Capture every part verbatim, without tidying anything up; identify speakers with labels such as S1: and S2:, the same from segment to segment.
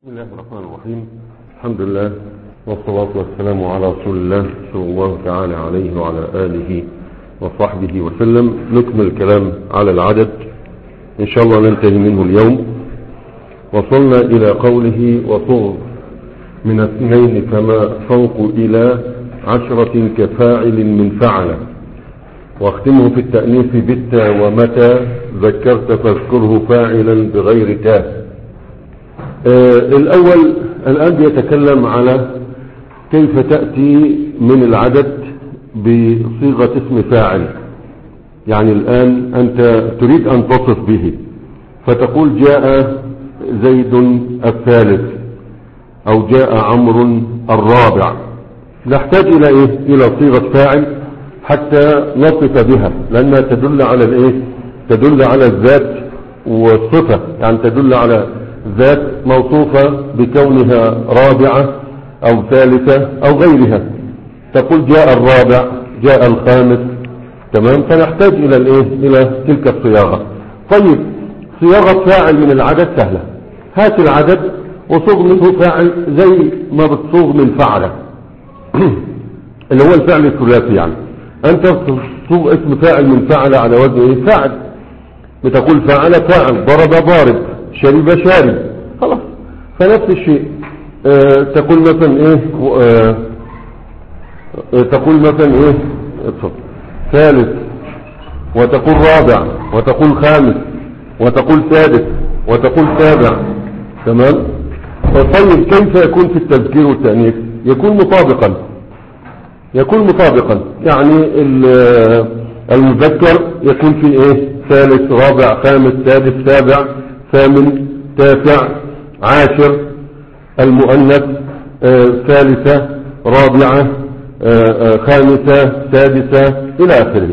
S1: بسم الله الرحمن الرحيم. الحمد لله والصلاة والسلام على رسول الله صلى الله تعالى عليه وعلى آله وصحبه وسلم. نكمل الكلام على العدد إن شاء الله ننتهي منه اليوم. وصلنا إلى قوله وصغ من اثنين فما فوق إلى عشرة كفاعل من فعل، واختمه في التأنيث بالتا ومتى ذكرت فاذكره فاعلا بغير تاء. آه الأول الآن بيتكلم على كيف تأتي من العدد بصيغة اسم فاعل. يعني الآن أنت تريد أن تصف به فتقول جاء زيد الثالث أو جاء عمرو الرابع. نحتاج إلى إيه؟ إلى صيغة فاعل حتى نصف بها، لأنها تدل على الإيه؟ تدل على الذات والصفة، يعني تدل على ذات موصوفة بكونها رابعة أو ثالثة أو غيرها. تقول جاء الرابع، جاء الخامس، تمام. فنحتاج إلى الإيه؟ إلى تلك الصياغة. طيب، صياغة فاعل من العدد سهلة. هات العدد وصوغ منه فاعل زي ما بتصوغ من فعل اللي هو الفعل الثلاثي. يعني أنت تصوغ اسم فاعل من فعل على وزن إيه؟ فاعل. بتقول فعل فاعل، ضرب ضارب، شرب شارب، خلاص. فنفس الشيء آه تقول مثلا ايه آه تقول مثلا ايه ثالث، وتقول رابع، وتقول خامس، وتقول سادس، وتقول سابع، تمام. طيب، كيف يكون في التذكير والتأنيث؟ يكون مطابقا يكون مطابقا يعني المذكر يكون في ايه؟ ثالث، رابع، خامس، سادس، سابع، ثامن، تاسع، عاشر. المؤنث آه، ثالثة، رابعة، آه، آه، خامسة، سادسة، إلى آخره.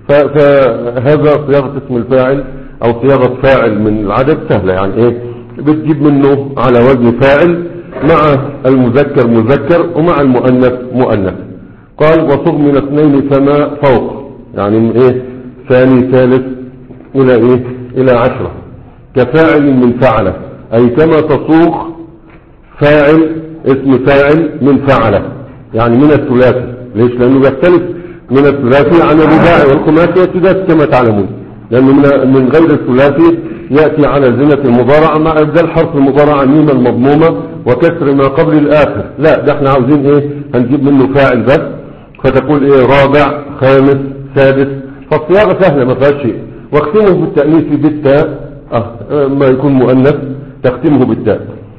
S1: فهذا صياغة اسم الفاعل أو صياغة فاعل من العدد سهلة. يعني إيه؟ بتجيب منه على وزن فاعل، مع المذكر مذكر ومع المؤنث مؤنث. قال وصغ من اثنين فما فوق، يعني من إيه؟ ثاني، ثالث، إلى إيه؟ إلى عشرة. كفاعل من فعل، أي كما تصوغ فاعل اسم فاعل من فعل، يعني من الثلاثي. ليش؟ لأنه يختلف من الثلاثي عن الرباعي والخماسي والسداسي كما تعلمون، لأنه من غير الثلاثي يأتي على زنة المضارعة مع إبدال حرف المضارعة ميما مضمومة وكسر ما قبل الآخر. لا، ده احنا عاوزين ايه؟ هنجيب منه فاعل بس. فتقول ايه؟ رابع، خامس، سادس. فالصياغة سهلة ما فيهاش شيء. واختمه بالتأنيث بالتاء، أه ما يكون مؤنث تختمه بالتاء.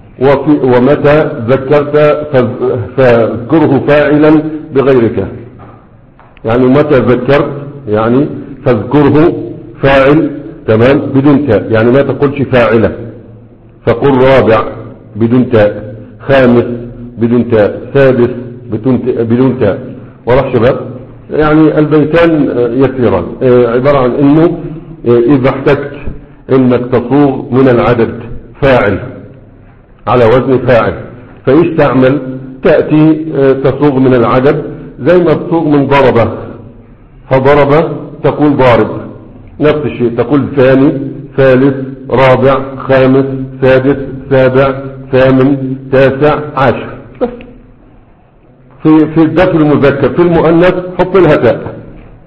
S1: ومتى ذكرت فاذكره فاعلا بغيرك، يعني متى ذكرت يعني فاذكره فاعل، تمام، بدون تاء. يعني ما تقولش فاعلة، فقل رابع بدون تاء، خامس بدون تاء، سادس بدون تاء. وراح شباب، يعني البيتان يسيران، عبارة عن انه اذا احتجت انك تصوغ من العدد فاعل على وزن فاعل، فايش تعمل؟ تأتي تصوغ من العدد زي ما تصوغ من ضربة. فضربة تقول ضارب، نفس الشيء تقول ثاني، ثالث، رابع، خامس، سادس، سابع، ثامن، تاسع، عاشر. بس في في الذكر المذكر. في المؤنث حط لها تاء،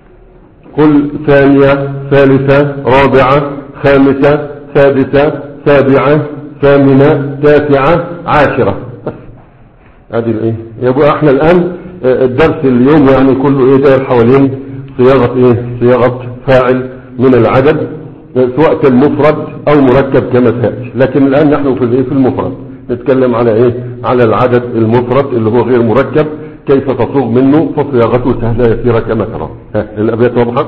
S1: قل ثانية، ثالثة، رابعة، خامسة، سادسة، سابعة، ثامنة، تاسعة، عاشرة. بس هذه الايه. يبقى احنا الان الدرس اليوم يعني كله ايه؟ داير حوالين صياغة ايه؟ صياغة فاعل من العدد، سواء كان مفرد او مركب كما سيأتي. لكن الان نحن في الايه؟ في المفرد. نتكلم على ايه؟ على العدد المفرد اللي هو غير مركب، كيف تصوغ منه. فصياغته سهلة يسيرة كما ترى. الابيات وضحت.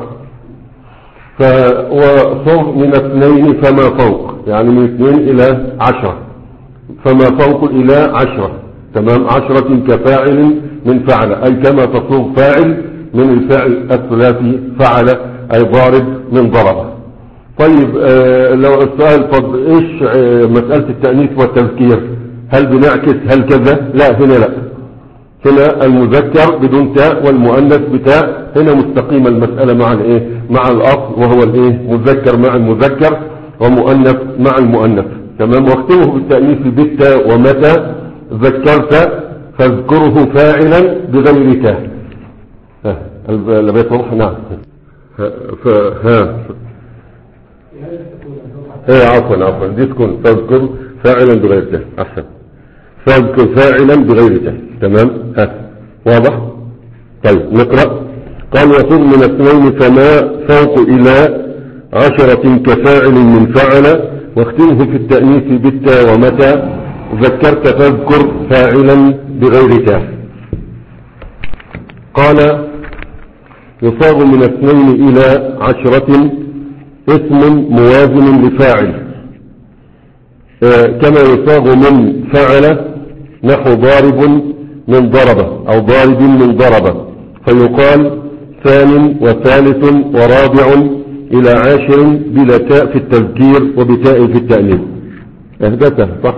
S1: فصوغ من اثنين فما فوق، يعني من اثنين الى عشرة. فما فوق الى عشرة، تمام. عشرة كفاعل من فعل، اي كما تصوغ فاعل من الفعل الثلاثي فعل، اي ضارب من ضرب. طيب، آه لو السؤال طب ايش آه مسألة التأنيث والتذكير؟ هل بنعكس هل كذا؟ لا، هنا لا. هنا المذكر بدون تاء والمؤنث بتاء. هنا مستقيمة المسألة مع الايه؟ مع الاصل، وهو الايه؟ مذكر مع المذكر ومؤنث مع المؤنث. تمام. واختمه بالتأنيث بالتاء ومتى ذكرت فاذكره فاعلا بغير تاء. ها البيت واضح؟ نعم. ها ها ايه عفوا عفوا دي تكون فاذكر فاعلا بغير تاء احسن. فاذكر فاعلا بغير تاء. تمام. ها واضح. طيب نقرأ. قال يخذ من اثنين فما فوق الى عشرة كفاعل من فعل واختمه في التأنيث بالتاء ومتى ذكرت فاذكر فاعلا بغير تاء. قال يصاغ من اثنين الى عشرة اسم موازن لفاعل آه كما يصاغ من فعل نحو ضارب من ضربة او ضارب من ضربة فيقال ثان وثالث ورابع الى عاشر بلا تاء في التذكير وبتاء في التأنيث. اهدتها صح.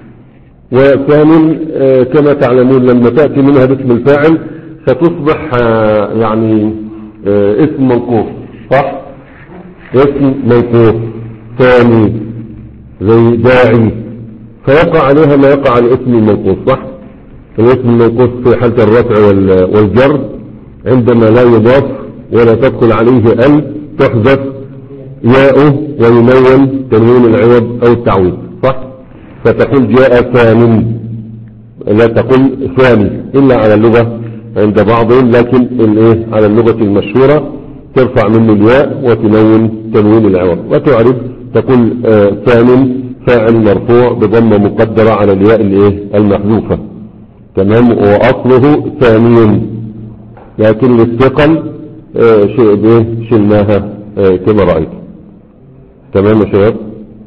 S1: وثان آه كما تعلمون لما تأتي منها باسم الفاعل فتصبح آه يعني آه اسم موقوف صح. اسم موقوف ثاني زي داعي فيقع عليها ما يقع على اسم الموقوف صح. الاسم الموقوف في حالة الرفع والجر عندما لا يضاف ولا تدخل عليه ال تحذف ياءه وينون تنوين العوض او التعويض صح. فتقول جاء ثان لا تقول ثاني الا على اللغة عند بعضهم لكن الايه على اللغة المشهورة ترفع منه الياء وتنون تنوين العوض وتعرف تقول آه ثان فاعل مرفوع بضمة مقدرة على الياء الايه المحذوفة. تمام. واصله ثاني لكن للثقل آه شيء به شلناها آه كما رأيت. تمام يا شباب.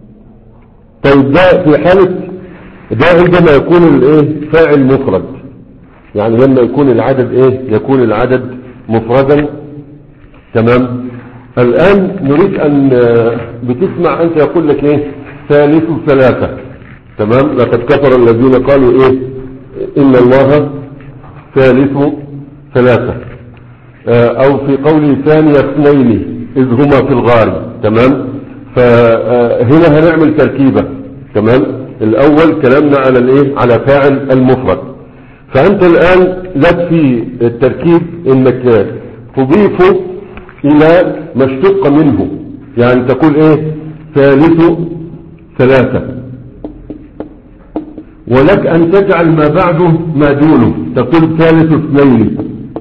S1: طيب ده في حالة ده عندما يكون الايه فاعل مفرد يعني لما يكون العدد ايه يكون العدد مفردا. تمام. الآن نريد أن بتسمع أنت يقول لك إيه ثالث ثلاثة. تمام. لقد كفر الذين قالوا إيه إن الله ثالث ثلاثة أو في قوله ثاني اثنين إذ هما في الغار. تمام. فهنا هنعمل تركيبة. تمام. الأول كلامنا على الإيه على فاعل المفرد. فأنت الآن لك في التركيب إنك تضيفه الى ما اشتق منه يعني تقول ايه ثالث ثلاثة ولك ان تجعل ما بعده ما دونه تقول ثالث اثنين.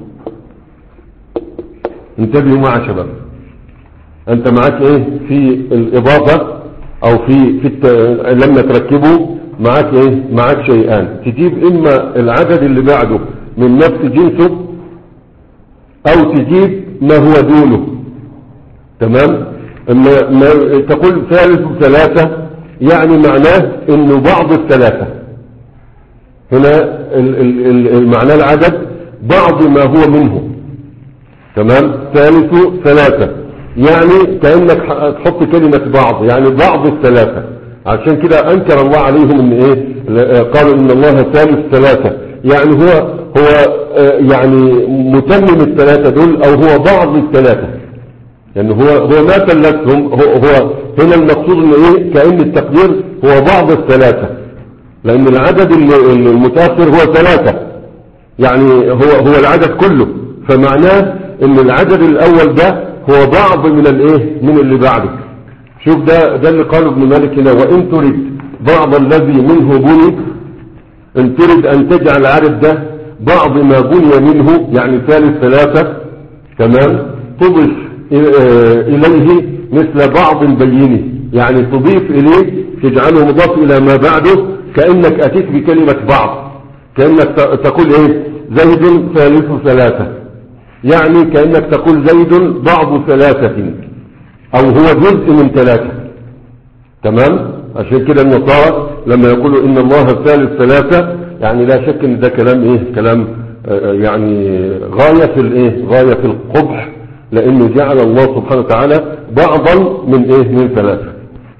S1: انتبهوا معي شباب. انت معك ايه في الاضافة او في, في الت... لما تركبه معك ايه معك شيئان تجيب اما العدد اللي بعده من نفس جنسه او تجيب ما هو دونه. تمام. اما ما تقول ثالث ثلاثة يعني معناه انه بعض الثلاثة هنا المعنى العدد بعض ما هو منه. تمام. ثالث ثلاثة يعني كأنك تحط كلمة بعض يعني بعض الثلاثة. عشان كده انكر الله عليهم ان ايه قالوا ان الله ثالث ثلاثة يعني هو هو يعني متمم الثلاثة دول او هو بعض الثلاثة يعني هو هو ما ثلثهم هو, هو هنا المقصود انه ايه كأن التقدير هو بعض الثلاثة لان العدد المتأخر هو ثلاثة يعني هو هو العدد كله. فمعناه ان العدد الاول ده هو بعض من الايه من اللي بعده. شوف ده ده اللي قاله ابن مالك هنا وان تريد بعض الذي منه بني ان تريد ان تجعل العدد ده بعض ما بني منه يعني ثالث ثلاثة. تمام. تضيف اليه مثل بعض بينه يعني تضيف اليه تجعله مضاف الى ما بعده كأنك اتيت بكلمة بعض كأنك تقول ايه زيد ثالث ثلاثة يعني كأنك تقول زيد بعض ثلاثة او هو جزء من ثلاثة. تمام. عشان كده النصارى لما يقولوا ان الله ثالث ثلاثة يعني لا شك ان ده كلام ايه كلام آه يعني غاية في الايه غاية في القبح لانه جعل الله سبحانه وتعالى بعضا من ايه من ثلاثة.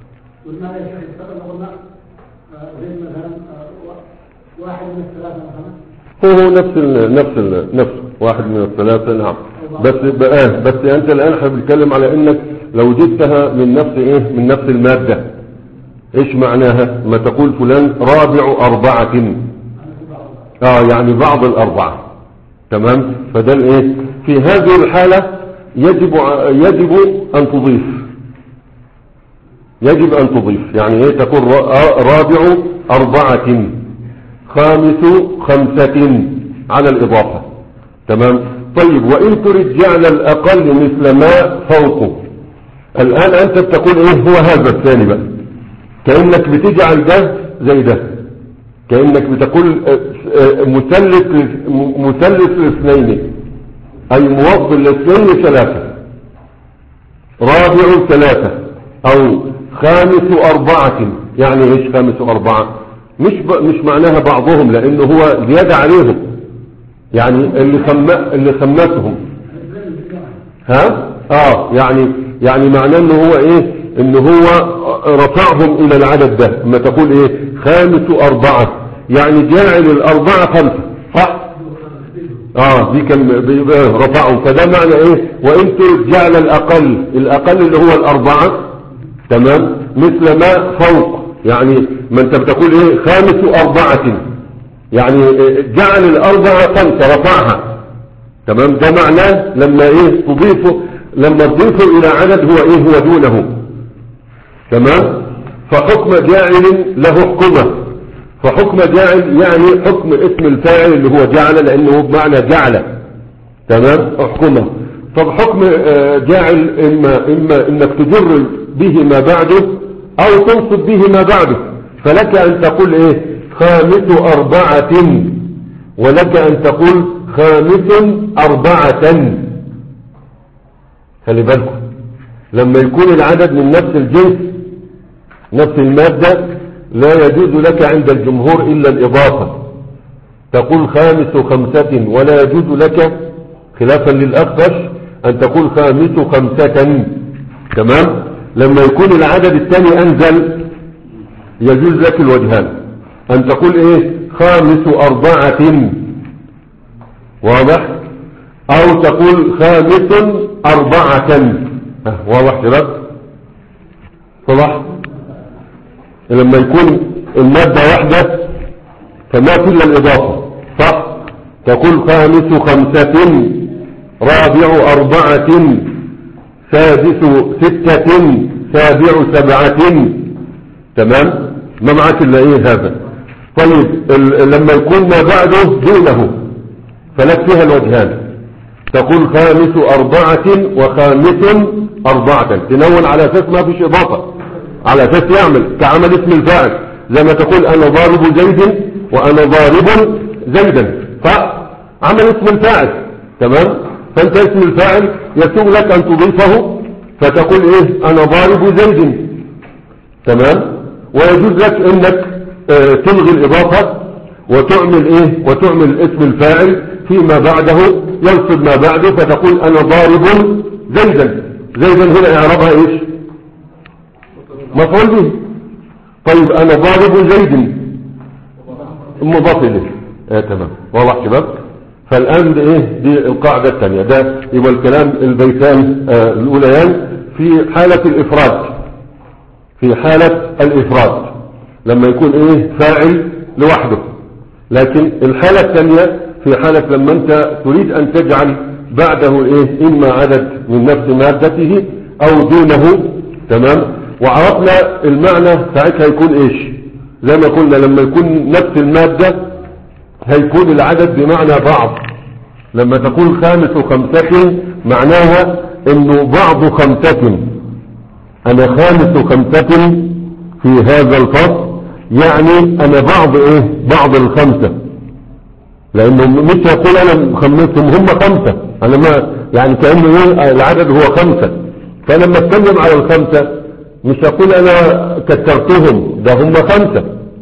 S1: هو هو نفس ال نفس ال نفس واحد من الثلاثة. نعم. بس بقى بس انت الان احنا بنتكلم على انك لو جبتها من نفس ايه من نفس المادة ايش معناها؟ ما تقول فلان رابع أربعة، اه يعني بعض الأربعة. تمام. فده الايه؟ في هذه الحالة يجب يجب أن تضيف، يجب أن تضيف يعني ايه؟ تقول رابع أربعة، خامس خمسة على الإضافة. تمام. طيب وإن تريد جعل الأقل مثل ما فوقه، الآن أنت بتقول ايه؟ هو هذا الثاني بقى، كأنك بتجعل ده زي ده، كأنك بتقول مثلث مثلث الاثنين، أي موضع الاثنين ثلاثة، رابع ثلاثة أو خامس أربعة. يعني ايش خامس أربعة؟ مش ب... مش معناها بعضهم، لأنه هو زيادة عليهم، يعني اللي خم... اللي خمسهم. ها اه يعني يعني معناه انه هو ايه؟ انه هو رفعهم الى العدد ده. اما تقول ايه؟ خامس أربعة، يعني جاعل الأربعة خمسة، صح؟ اه دي كان رفعهم. فده معنى ايه؟ وإن تريد جعل الأقل، الأقل اللي هو الأربعة، تمام، مثل ما فوق، يعني ما انت بتقول ايه؟ خامس أربعة، يعني جعل الأربعة خمسة، رفعها. تمام. ده معناه لما ايه؟ تضيفه، لما تضيفه الى عدد هو ايه؟ هو دونه. تمام. فحكم جاعل له حكمه، فحكم جاعل يعني حكم اسم الفاعل اللي هو جعل، لانه بمعنى جعل. تمام. حكمه. طب حكم جاعل اما اما انك تجر به ما بعده او تنصب به ما بعده. فلك ان تقول ايه؟ خامس أربعة، ولك ان تقول خامس أربعة. خلي بالكم لما يكون العدد من نفس الجنس، نفس المادة، لا يجوز لك عند الجمهور إلا الإضافة، تقول خامس خمسة، ولا يجوز لك خلافا للأخفش أن تقول خامس خمسة. تمام. لما يكون العدد الثاني أنزل يجوز لك الوجهان، أن تقول إيه؟ خامس أربعة، واضح؟ أو تقول خامس أربعة، واضح شباب؟ صلاح لما يكون المادة واحدة فما في إلا الإضافة، صح؟ تقول خامس خمسة، رابع أربعة، سادس ستة، سابع سبعة. تمام. ما معك إلا إيه هذا؟ طيب لما يكون ما بعده دونه فلك فيها الوجهان، تقول خامس أربعة وخامس أربعة، تنون على أساس ما فيش إضافة، على أساس يعمل كعمل اسم الفاعل، زي ما تقول أنا ضارب زيد وأنا ضارب زيدا، صح؟ عمل اسم الفاعل. تمام. فأنت اسم الفاعل يسوغ لك أن تضيفه فتقول إيه؟ أنا ضارب زيد. تمام. ويجوز لك أنك اه تلغي الإضافة وتعمل إيه؟ وتعمل اسم الفاعل فيما بعده، ينصب ما بعده، فتقول أنا ضارب زيدا. زيدا هنا إعرابها إيش؟ مفعول به. طيب أنا ضارب زيد مضاف إليه. آه تمام. واضح شباب؟ فالآن دي إيه؟ دي القاعدة الثانية. ده يبقى الكلام البيتان آه الأوليان في حالة الإفراد، في حالة الإفراد لما يكون إيه؟ فاعل لوحده. لكن الحالة الثانية في حالة لما أنت تريد أن تجعل بعده إيه؟ إما عدد من نفس مادته أو دونه. تمام. وعرفنا المعنى ساعتها يكون إيش؟ زي ما قلنا لما يكون نفس المادة هيكون العدد بمعنى بعض. لما تقول خامس خمسة معناها إنه بعض خمسة، أنا خامس خمسة في هذا الفصل، يعني أنا بعض إيه؟ بعض الخمسة، لأنه مش يقول أنا خمسهم، هم خمسة، أنا ما يعني كأنه إيه؟ العدد هو خمسة. فلما اتكلم على الخمسة مش يقول أنا كترتهم، ده هم خمسة،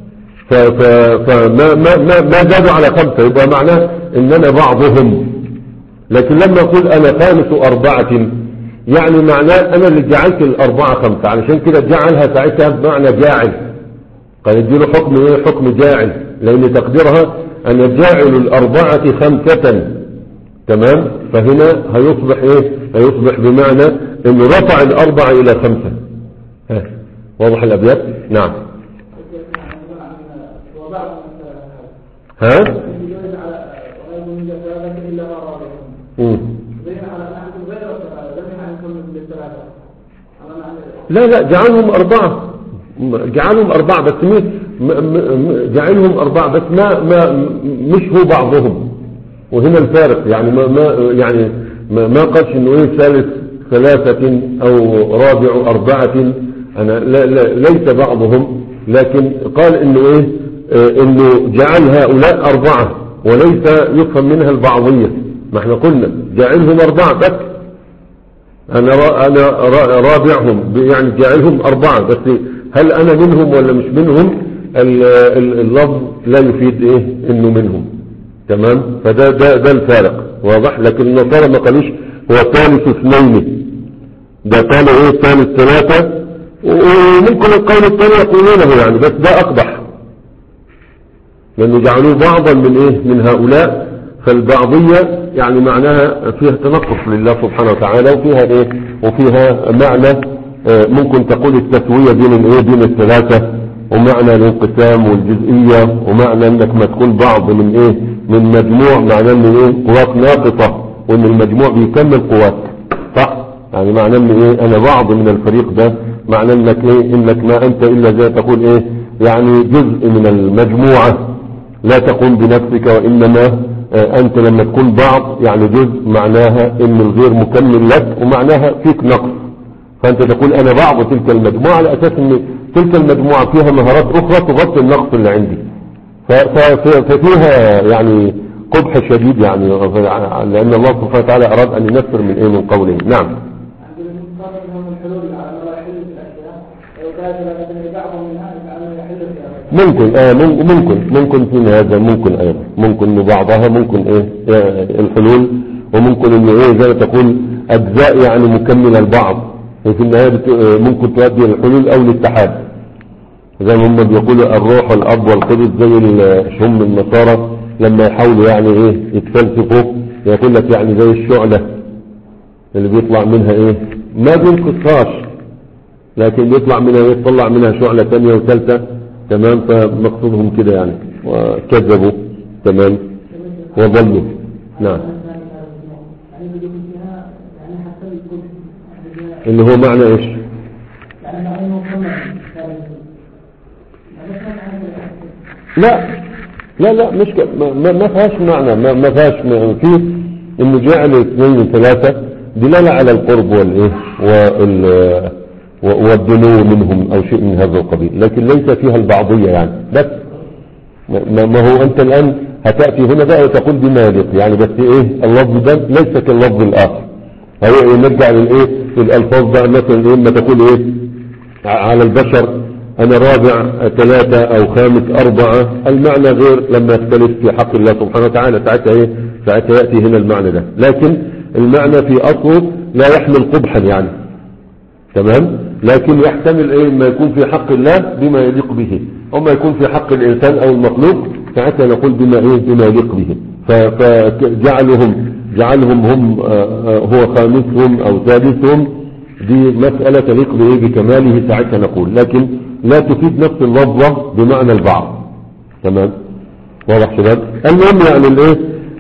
S1: فما ما ما ما زادوا على خمسة، يبقى معناه إن أنا بعضهم. لكن لما أقول أنا خامس أربعة يعني معناه أنا اللي جعلت الأربعة خمسة، علشان كده جعلها ساعتها بمعنى جاعل، قال يديله حكم إيه؟ حكم جاعل، لأن تقديرها أن جاعل الأربعة خمسة. تمام. فهنا هيصبح إيه؟ هيصبح بمعنى إنه رفع الأربعة إلى خمسة. ها. واضح الأبيات؟ نعم. ها؟ مم. لا لا جعلهم أربعة، جعلهم أربعة بس مش جعلهم أربعة بس ما ما مش هو بعضهم، وهنا الفارق يعني ما ما يعني ما, ما قالش إنه إيه ثالث ثلاثة أو رابع أربعة، أنا لا لا ليس بعضهم، لكن قال إنه إيه آه إنه جعل هؤلاء أربعة وليس يفهم منها البعضية. ما احنا قلنا جعلهم أربعة بس، أنا را أنا را رابعهم يعني جعلهم أربعة بس، هل أنا منهم ولا مش منهم؟ اللفظ لا يفيد إيه إنه منهم. تمام. فده ده ده الفارق واضح. لكن النصارى ما قالوش هو ثالث اثنين، ده قالوا ايه ثالث ثلاثة، وممكن القول الثاني يقولونه يعني، بس ده أقبح لأنه جعلوه بعضا من ايه من هؤلاء. فالبعضية يعني معناها فيها تنقص لله سبحانه وتعالى، وفيها ايه وفيها معنى ممكن تقول التسوية بين الايه بين الثلاثة، ومعنى الانقسام والجزئية، ومعنى انك ما تكون بعض من ايه من مجموع، معناه ان ايه قوات ناقصة، وان المجموع بيكمل قوات، صح؟ يعني معناه ان ايه انا بعض من الفريق ده، معناه انك ايه انك ما انت الا زي تقول ايه يعني جزء من المجموعة، لا تقوم بنفسك، وانما اه انت لما تكون بعض يعني جزء، معناها ان الغير مكمل لك، ومعناها فيك نقص، فانت تقول انا بعض تلك المجموعة على اساس ان تلك المجموعة فيها مهارات اخرى تغطي النقص اللي عندي. ففيها يعني قبح شديد يعني، لان الله سبحانه وتعالى اراد ان ينفر من ايه من قوله. نعم. ممكن آه ممكن ممكن في هذا ممكن ايضا ممكن ان بعضها ممكن ايه الحلول، وممكن ان ايه زي ما تقول اجزاء يعني مكمله لبعض، وفي النهايه ممكن تؤدي للحلول او الاتحاد، زي ما هم بيقولوا الروح والاب والقدس، زي الشم النصارى لما يحاولوا يعني ايه يتفلسفوا، يقول لك يعني زي الشعلة اللي بيطلع منها ايه ما بينقصهاش، لكن بيطلع منها ايه يطلع منها شعلة ثانيه وثالثه. تمام. فمقصودهم كده يعني، وكذبوا. تمام. وضلوا. نعم. اللي هو معنى ايش؟ لا لا لا مش ما, ما فيهاش معنى، ما, ما فيهاش فيه انه جعل اثنين وثلاثة دلالة على القرب والايه وال والدنو منهم او شيء من هذا القبيل، لكن ليس فيها البعضية يعني. بس ما, ما هو انت الان هتأتي هنا بقى وتقول بما يليق يعني، بس ايه اللفظ ده ليس كاللفظ الاخر. هو نرجع للايه الالفاظ بقى، مثلا ايه ما تقول ايه على البشر انا رابع ثلاثة او خامس اربعة، المعنى غير لما يختلف في حق الله سبحانه وتعالى، ساعتها ايه ساعتها يأتي هنا المعنى ده، لكن المعنى في اصله لا يحمل قبحا يعني. تمام. لكن يحتمل ايه ما يكون في حق الله بما يليق به، او ما يكون في حق الانسان او المخلوق، ساعتها نقول بما ايه بما يليق به. فجعلهم جعلهم هم هو خامسهم او ثالثهم، دي مسألة تليق به بكماله، ساعتها نقول، لكن لا تفيد نفس اللفظة بمعنى البعض. تمام. واضح شباب؟ المهم يعني الايه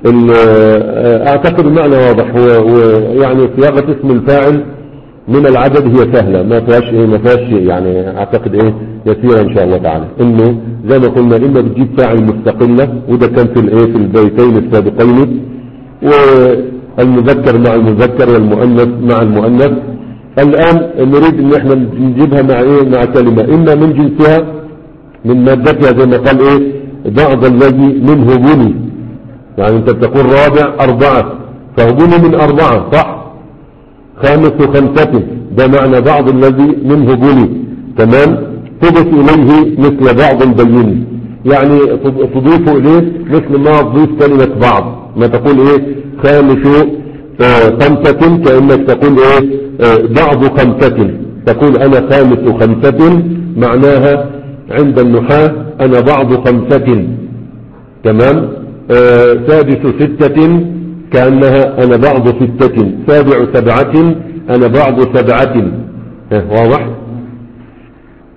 S1: اعتقد المعنى واضح، ويعني صياغة اسم الفاعل من العدد هي سهلة، ما فيهاش ايه ما فيهاش شيء يعني، اعتقد ايه يسيرة ان شاء الله تعالى، انه زي ما قلنا اما بتجيب فاعل مستقلة، وده كان في الايه في البيتين السابقين، والمذكر مع المذكر والمؤنث مع المؤنث. الان نريد ان احنا نجيبها مع ايه مع كلمة اما من جنسها من مادتها، زي ما قال ايه بعض الذي منه بني، يعني انت بتقول رابع اربعة، فهو بني من اربعة صح، خامس وخمسة، ده معنى بعض الذي منه بني. تمام. تضيف اليه مثل بعض بين، يعني تضيف اليه مثل ما تضيف كلمة بعض، ما تقول ايه خامس آه خمسة، كأنك تقول ايه آه بعض خمسة، تقول انا خامس خمسة، معناها عند النحاة انا بعض خمسة. تمام. آه سادس ستة، كأنها أنا بعض ستة. سابع سبعة، أنا بعض سبعة. واضح؟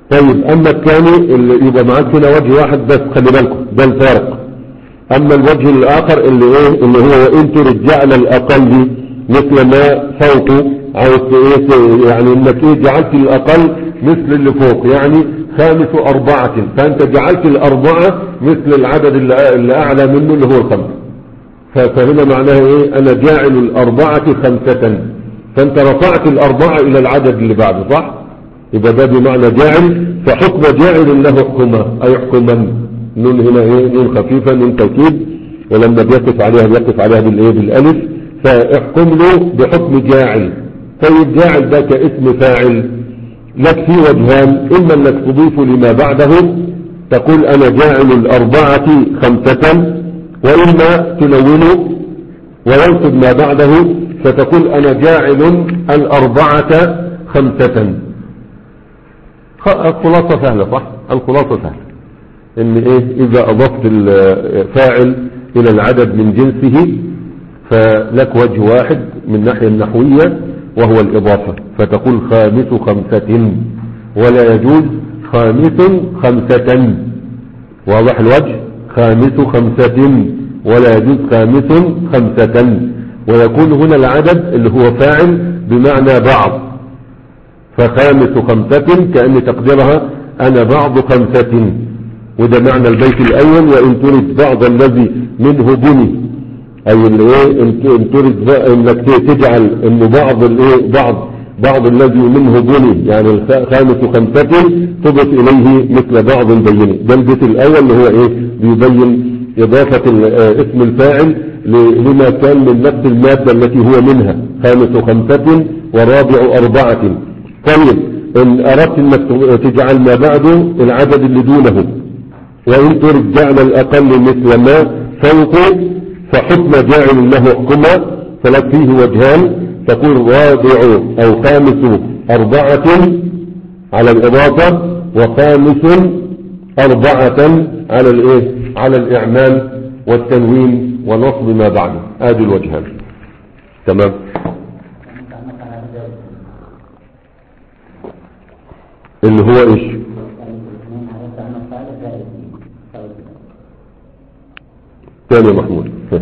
S1: طيب اما الثاني اللي يبقى معاك هنا وجه واحد بس، خلي بالكم ده الفارق. اما الوجه الاخر اللي ايه اللي هو وان ترد جعل الاقل مثل ما فوقه، عاوز ايه يعني انك ايه جعلت الاقل مثل اللي فوق، يعني خامس اربعة، فانت جعلت الاربعة مثل العدد اللي, اللي اعلى منه اللي هو الخمسة. فهنا معناها ايه انا جاعل الاربعة خمسة، فانت رفعت الاربعة الى العدد اللي بعده، صح؟ يبقى ده بمعنى جاعل، فحكم جاعل له حكما اي حكما. نون هنا ايه نون خفيفة، نون توكيد، ولما بيقف عليها بيقف عليها بالايه بالالف، فاحكم له بحكم جاعل. طيب جاعل ده كاسم فاعل لك في وجهان، اما انك تضيف لما بعده تقول انا جاعل الاربعة خمسة، واما تنونه وينصب ما بعده فتقول انا جاعل الاربعة خمسة. الخلاصة سهلة، صح؟ الخلاصة سهلة ان ايه اذا اضفت الفاعل الى العدد من جنسه فلك وجه واحد من الناحية النحوية وهو الاضافة، فتقول خامس خمسة، ولا يجوز خامس خمسة. واضح الوجه؟ خامس خمسة ولا يجوز خامس خمسة. ويكون هنا العدد اللي هو فاعل بمعنى بعض، فخامس خمسة كأن تقديرها انا بعض خمسة، وده معنى البيت الاول. وان تريد بعض الذي منه بني، اي الايه ان تريد انك تجعل انه بعض الايه بعض بعض الذي منه بني، يعني الخامس خمسة تضف اليه مثل بعض بيني. ده البيت الاول اللي هو ايه بيبين اضافة اسم الفاعل لما كان من نفس المادة التي هو منها، خامس خمسة ورابع اربعة. طيب ان اردت انك تجعل ما بعده العدد اللي دونه، وإن ترد جعل الأقل مثل ما فوقه فحكم جاعل له حكما، فلك فيه وجهان، تقول رابع أو خامس أربعة على الإضافة، وخامس أربعة على الإيه على الإعمال والتنوين ونصب ما بعده. آدي الوجهان. تمام. اللي هو إيش؟ ثاني محمود.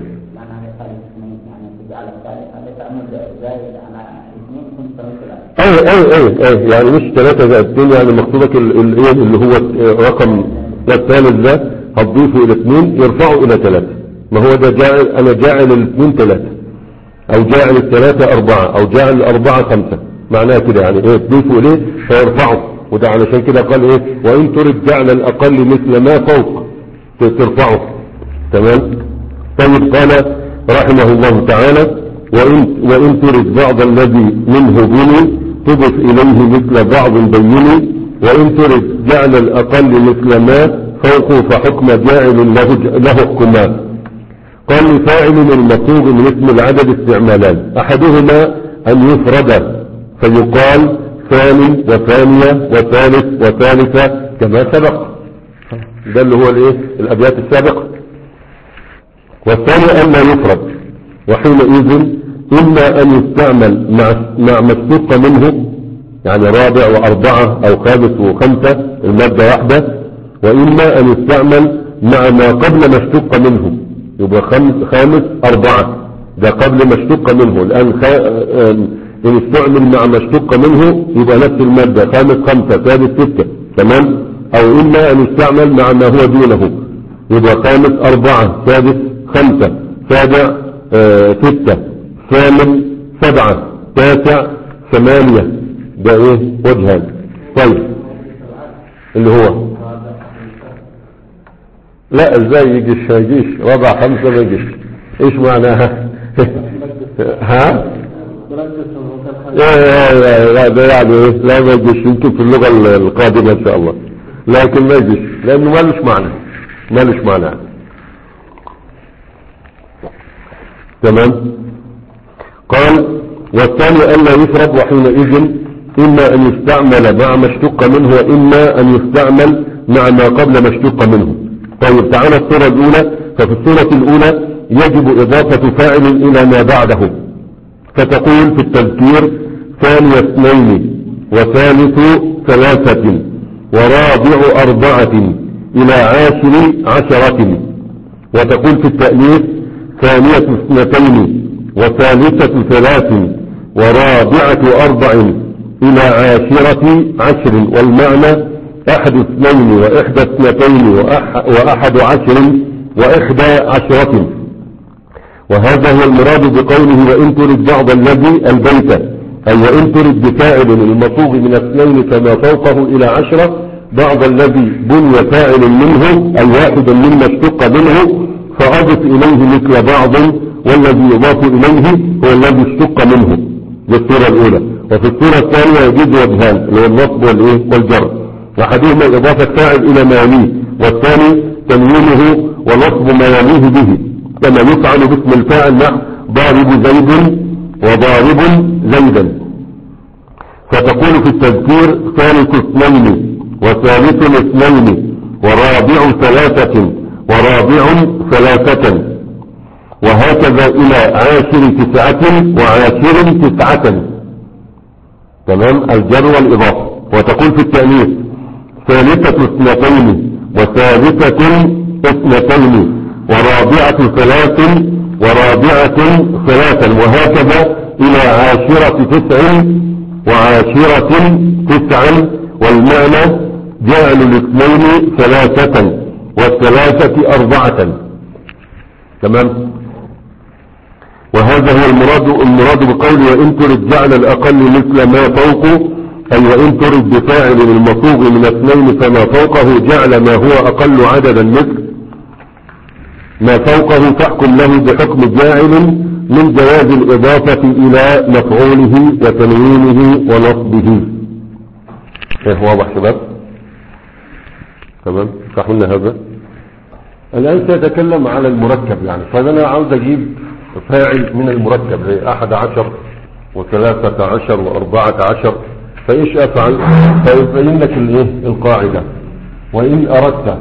S1: اي اي اي اي يعني مش ثلاثة زائد اثنين، يعني مقصودك الايه اللي هو رقم الثالث ده هتضيفه الى اثنين يرفعه الى ثلاثة. ما هو ده جاعل، انا جاعل الاثنين ثلاثة، او جاعل الثلاثة اربعة، او جاعل الاربعة خمسة، معناها كده يعني ايه تضيفه اليه فيرفعه. وده علشان كده قال ايه وان ترد جعل الاقل مثل ما فوق ترفعه. تمام. طيب قال رحمه الله تعالى وإن, وإن ترد بعض الذي منه بني تضف إليه مثل بعض بيني، وإن ترد جعل الأقل مثل ما فوقه فحكم جاعل له, له حكمان. قال لفاعل المصوغ من اسم العدد استعمالان، أحدهما أن يفرد فيقال ثاني وثانية وثالث وثالثة كما سبق، ده اللي هو الايه الأبيات السابقة. والثاني أن لا يفرد، وحينئذ إما أن يستعمل مع مع ما اشتق منه، يعني رابع وأربعة أو خامس وخمسة المادة واحدة، وإما أن يستعمل مع ما قبل ما اشتق منه، يبقى خامس, خامس أربعة ده قبل ما اشتق منه. الآن خ... إن استعمل مع ما اشتق منه يبقى نفس المادة خامس خمسة ثالث ستة. تمام. أو إما أن يستعمل مع ما هو دونه، يبقى خامس أربعة ثالث خمسة سابع آه ستة ثامن سبعة تاسع ثمانية. ده ايه وجهان. طيب اللي هو لا ازاي يجيش هيجيش رابع خمسة ما يجيش. ايش معناها ها لا لا ده يعني ايه لا ما يجيش، يمكن في اللغة القادمة ان شاء الله، لكن ما يجيش لانه ما لش معنى ما لش معنى. تمام. قال والثاني ألا يفرد، وحينئذ إما أن يستعمل مع ما اشتق منه، وإما أن يستعمل مع ما قبل ما اشتق منه. طيب تعالى الصورة الأولى. ففي الصورة الأولى يجب إضافة فاعل إلى ما بعده، فتقول في التذكير ثاني اثنين وثالث ثلاثة، ورابع أربعة إلى عاشر عشرة. وتقول في التأليف ثانية اثنتين وثالثة ثلاث ورابعة أربع إلى عاشرة عشر، والمعنى أحد اثنين وإحدى اثنتين وأحد عشر وإحدى عشرة. وهذا هو المراد بقوله وإن ترد بعض الذي البيت، أي وإن ترد بفاعل المصوغ من اثنين فما فوقه إلى عشرة بعض الذي بني فاعل منه أي واحدا مما اشتق منه فأضف إليه مثل بعض، والذي يضاف إليه هو الذي اشتق منه بالصورة الأولى. وفي الصورة الثانية يجوز وجهان اللي هو النصب والجر، أحدهما إضافة فاعل إلى ما يليه، والثاني تنوينه ونصب ما يليه به، كما يفعل باسم الفاعل نحو ضارب زيد وضارب زيدا. فتقول في التذكير ثالث اثنين وثالث اثنين ورابع ثلاثة ورابع ثلاثة، وهكذا إلى عاشر تسعة وعاشر تسعة. تمام، الجر والإضافة. وتقول في التأنيث ثالثة اثنتين وثالثة اثنتين ورابعة ثلاث ورابعة ثلاثا، وهكذا إلى عاشرة تسع وعاشرة تسعا، والمعنى جعل الاثنين ثلاثة والثلاثة أربعة. تمام. وهذا هو المراد المراد بقول وإن ترد جعل الأقل مثل ما فوقه، أي وإن ترد بفاعل المصوغ من اثنين فما فوقه جعل ما هو أقل عددا مثل ما فوقه، تحكم له بحكم جاعل من جواز الإضافة إلى مفعوله وتنوينه ونصبه. ايه واضح شباب؟ تمام، فهمنا هذا. الآن سأتكلم على المركب، يعني فأنا عاوز أجيب فاعل من المركب زي أحد عشر وثلاثة عشر وأربعة عشر، فإيش أفعل؟ فيبين لك القاعدة. وإن أردت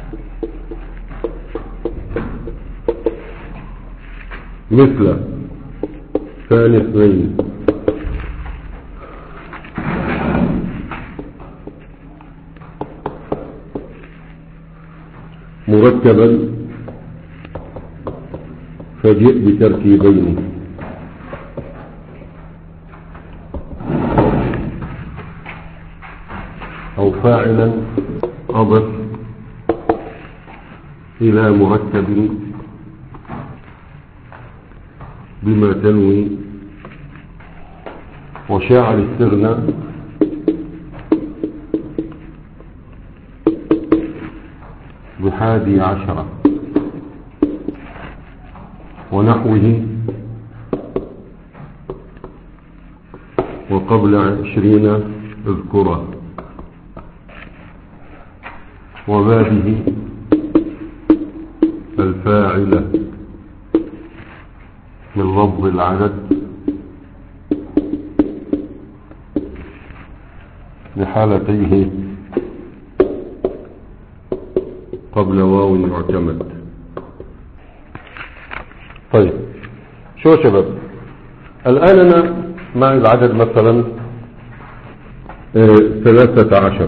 S1: مثل ثاني اثنين مركبا فجئ بتركيبين، أو فاعلا أضف إلى مركب بما تنوي، وشاع الاستغناء بحادي عشرة ونحوه وقبل عشرين اذكره، وبعده الفاعل من لفظ العدد لحالتيه قبل واو يعتمد. طيب شو يا شباب، الآن أنا معي العدد مثلا اه ثلاثة عشر،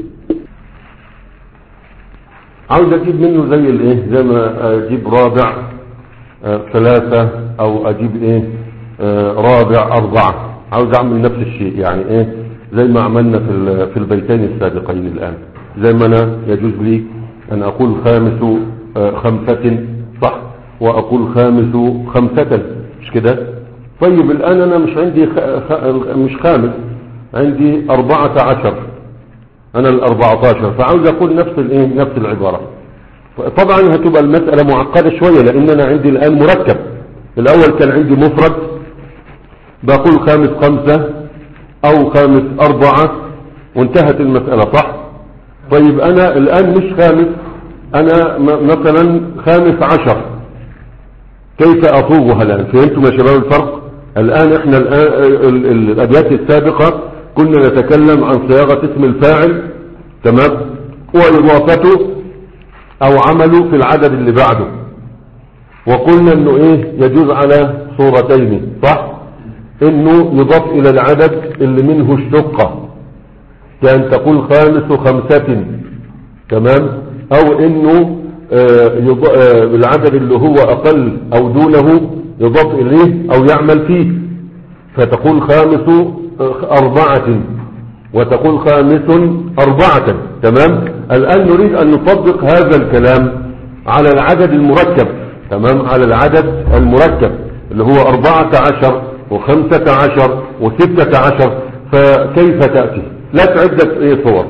S1: عاوز أجيب منه زي الايه، زي ما أجيب رابع اه ثلاثة، أو أجيب ايه اه رابع أربعة، عاوز أعمل نفس الشيء، يعني ايه زي ما عملنا في في البيتين السابقين. الآن زي ما أنا يجوز لي أن أقول خامس اه خمسة، صح، وأقول خامس خمسة، مش كده؟ طيب الآن أنا مش عندي خ... مش خامس، عندي أربعة عشر، أنا الأربعة عشر، فعاوز أقول نفس الإيه، نفس العبارة. طبعا هتبقى المسألة معقدة شوية، لأن أنا عندي الآن مركب. الأول كان عندي مفرد بقول خامس خمسة أو خامس أربعة وانتهت المسألة، صح؟ طيب أنا الآن مش خامس، أنا مثلا خامس عشر، كيف أصوغها الآن؟ فهمتم يا شباب الفرق؟ الآن احنا الآن الأبيات السابقة كنا نتكلم عن صياغة اسم الفاعل، تمام، وإضافته أو عمله في العدد اللي بعده، وقلنا انه ايه يجوز على صورتين، صح؟ انه يضاف الى العدد اللي منه اشتق، كان تقول خامس خمسة. تمام. او انه العدد اللي هو اقل او دونه يضاف اليه او يعمل فيه، فتقول خامس اربعة وتقول خامس اربعة. تمام. الان نريد ان نطبق هذا الكلام على العدد المركب. تمام. على العدد المركب اللي هو اربعة عشر وخمسة عشر وستة عشر. فكيف تأتي؟ لا عدة ايه صور.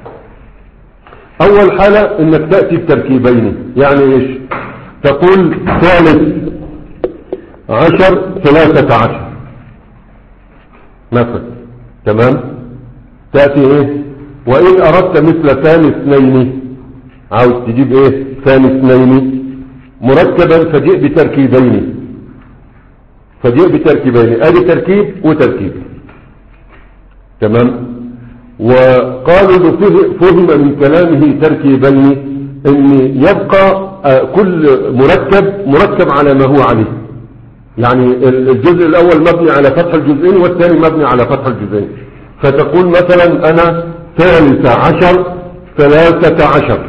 S1: اول حالة انك تأتي بتركيبين. يعني ايش؟ تقول ثالث عشر ثلاثة عشر مثلا. تمام. تأتي ايه؟ وان اردت مثل ثاني اثنين، عاوز تجيب ايه؟ ثاني اثنين مركبا، فجئ بتركيبين. فجئ بتركيبين، ادي تركيب وتركيب. تمام. وقالوا فهم من كلامه تركيبين ان يبقى كل مركب مركب على ما هو عليه. يعني الجزء الاول مبني على فتح الجزئين والثاني مبني على فتح الجزئين. فتقول مثلا انا ثالث عشر ثلاثة عشر.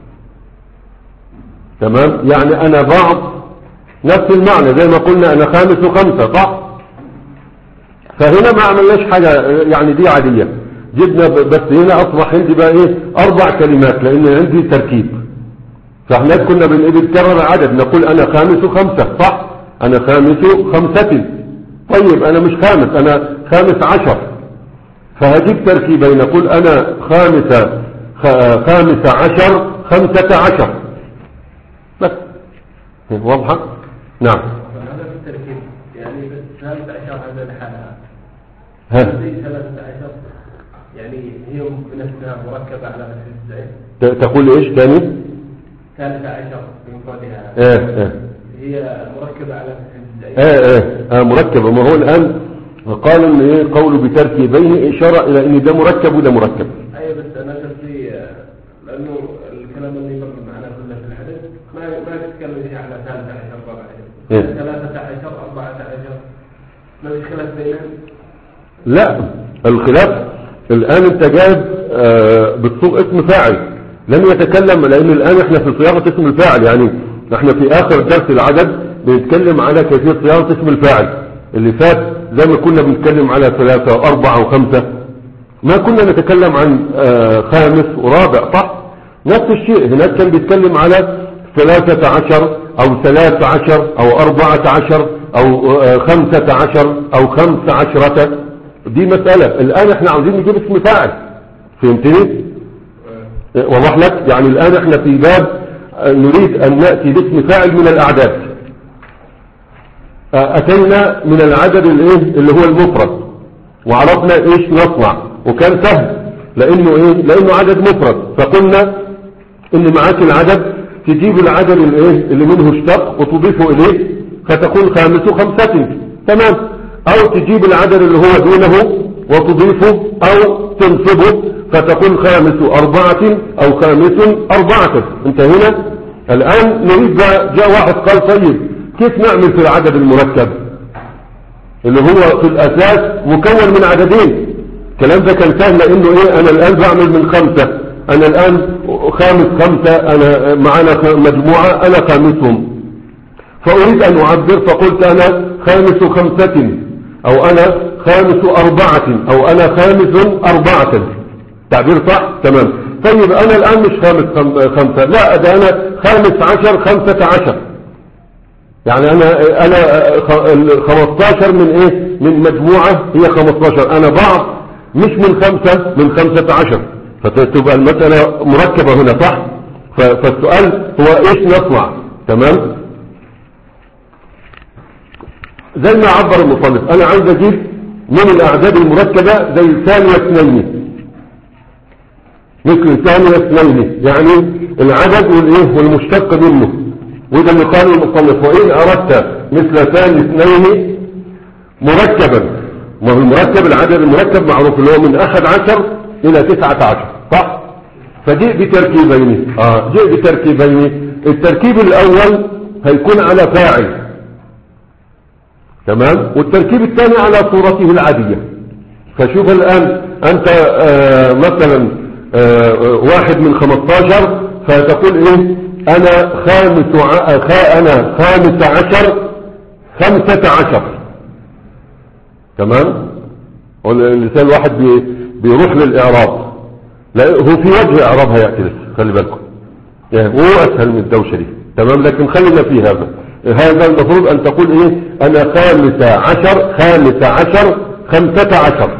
S1: تمام. يعني انا بعض نفس المعنى زي ما قلنا انا خامس وخمسة، صح؟ فهنا ما عملناش حاجة، يعني دي عادية جبنا، بس هنا اصبح عندي بقى ايه؟ اربع كلمات لان عندي تركيب. فاحنا كنا بنكرر عدد، نقول انا خامس وخمسة، صح؟ انا خامس خمسة. طيب انا مش خامس، انا خامس عشر، فهجيب تركيبين، نقول انا خامسة خامس عشر خمسة عشر بس. واضحة؟ نعم.
S2: هذا في التركيب يعني ثالث عشر هذا لحالها.
S1: ها
S2: ثلاثة عشر يعني هي بنفسها مركبة على فتح الجزئين.
S1: تقول ايش ثاني؟
S2: ثالثة عشر بمفردها.
S1: ايه ايه
S2: هي مركبة على فتح الجزئين.
S1: ايه ايه اه مركبة. ما هو الان قال ان ايه قوله بتركيبين اشارة الى ان ده مركب وده مركب.
S2: ايوه بس انا قصدي لانه الكلام اللي يفرق معنا كله في الحدث ما ما تتكلم فيه على ثالثة عشر رابعة عشر.
S1: إيه؟
S2: ثلاثة عشر أربعة عشر ما في خلاف بينهم؟
S1: لا، الخلاف الآن انت جايب آه بتصوغ اسم فاعل، لم يتكلم، لأن الآن احنا في صياغة اسم الفاعل. يعني احنا في آخر درس العدد بنتكلم على كيفية صياغة اسم الفاعل. اللي فات زي ما كنا بنتكلم على ثلاثة وأربعة وخمسة، ما كنا نتكلم عن آه خامس ورابع، صح؟ نفس الشيء هناك كان بيتكلم على ثلاثة عشر أو ثلاثة عشر أو أربعة عشر أو آه خمسة عشر أو خمس عشرة. دي مسألة. الآن احنا عاوزين نجيب اسم فاعل، فهمتني؟ وضح لك. يعني الآن احنا في باب نريد أن نأتي باسم فاعل من الأعداد. أتينا من العدد الايه اللي هو المفرد، وعرفنا ايش نصنع، وكان سهل لأنه ايه؟ لأنه عدد مفرد. فقلنا ان معاك العدد تجيب العدد الايه اللي منه اشتق وتضيفه إليه فتقول خامس خمسة. تمام. او تجيب العدد اللي هو دونه وتضيفه او تنصبه فتقول خامس اربعة او خامس اربعة. انت هنا الان نريد بقى، جاء واحد قال طيب كيف نعمل في العدد المركب اللي هو في الاساس مكون من عددين؟ الكلام ده كان سهل لانه ايه؟ انا الان بعمل من خمسة، انا الان خامس خمسة، انا معانا مجموعة انا خامسهم، فاريد ان اعبر فقلت انا خامس خمسة او انا خامس اربعة او انا خامس اربعة. تعبير صح؟ تمام. طيب انا الان مش خامس خمسة، لا ده انا خامس عشر خمسة عشر. يعني انا انا خمستاشر من ايه؟ من مجموعة هي خمستاشر، انا بعض مش من خمسة، من خمسة عشر. فتبقى المسألة مركبة هنا، صح؟ فالسؤال هو ايش نصنع؟ تمام. زي ما عبر المصنف، انا عايز اجيب من الاعداد المركبة زي ثانية اثنين، مثل ثانية اثنين يعني العدد والايه والمشتق منه. وده اللي قال المصنف وان اردت مثل ثاني اثنين مركبا. ما هو المركب العدد المركب معروف اللي هو من احد عشر الى تسعة عشر، صح؟ فجئ بتركيبين. اه جئ بتركيبين. التركيب الاول هيكون على فاعل، تمام، والتركيب الثاني على صورته العادية. فشوف الآن انت آه مثلا آه واحد من خمستاشر، فتقول ايه انا خامس ع... خ... انا خامس عشر خمسة عشر. تمام. اللسان الواحد بي... بيروح للاعراب، لا هو في وجه اعرابها ياتي لسه، خلي بالكم يعني هو اسهل من الدوشه دي. تمام. لكن خلينا في هذا هذا المفروض ان تقول ايه انا خامس عشر خامس عشر خمسة عشر.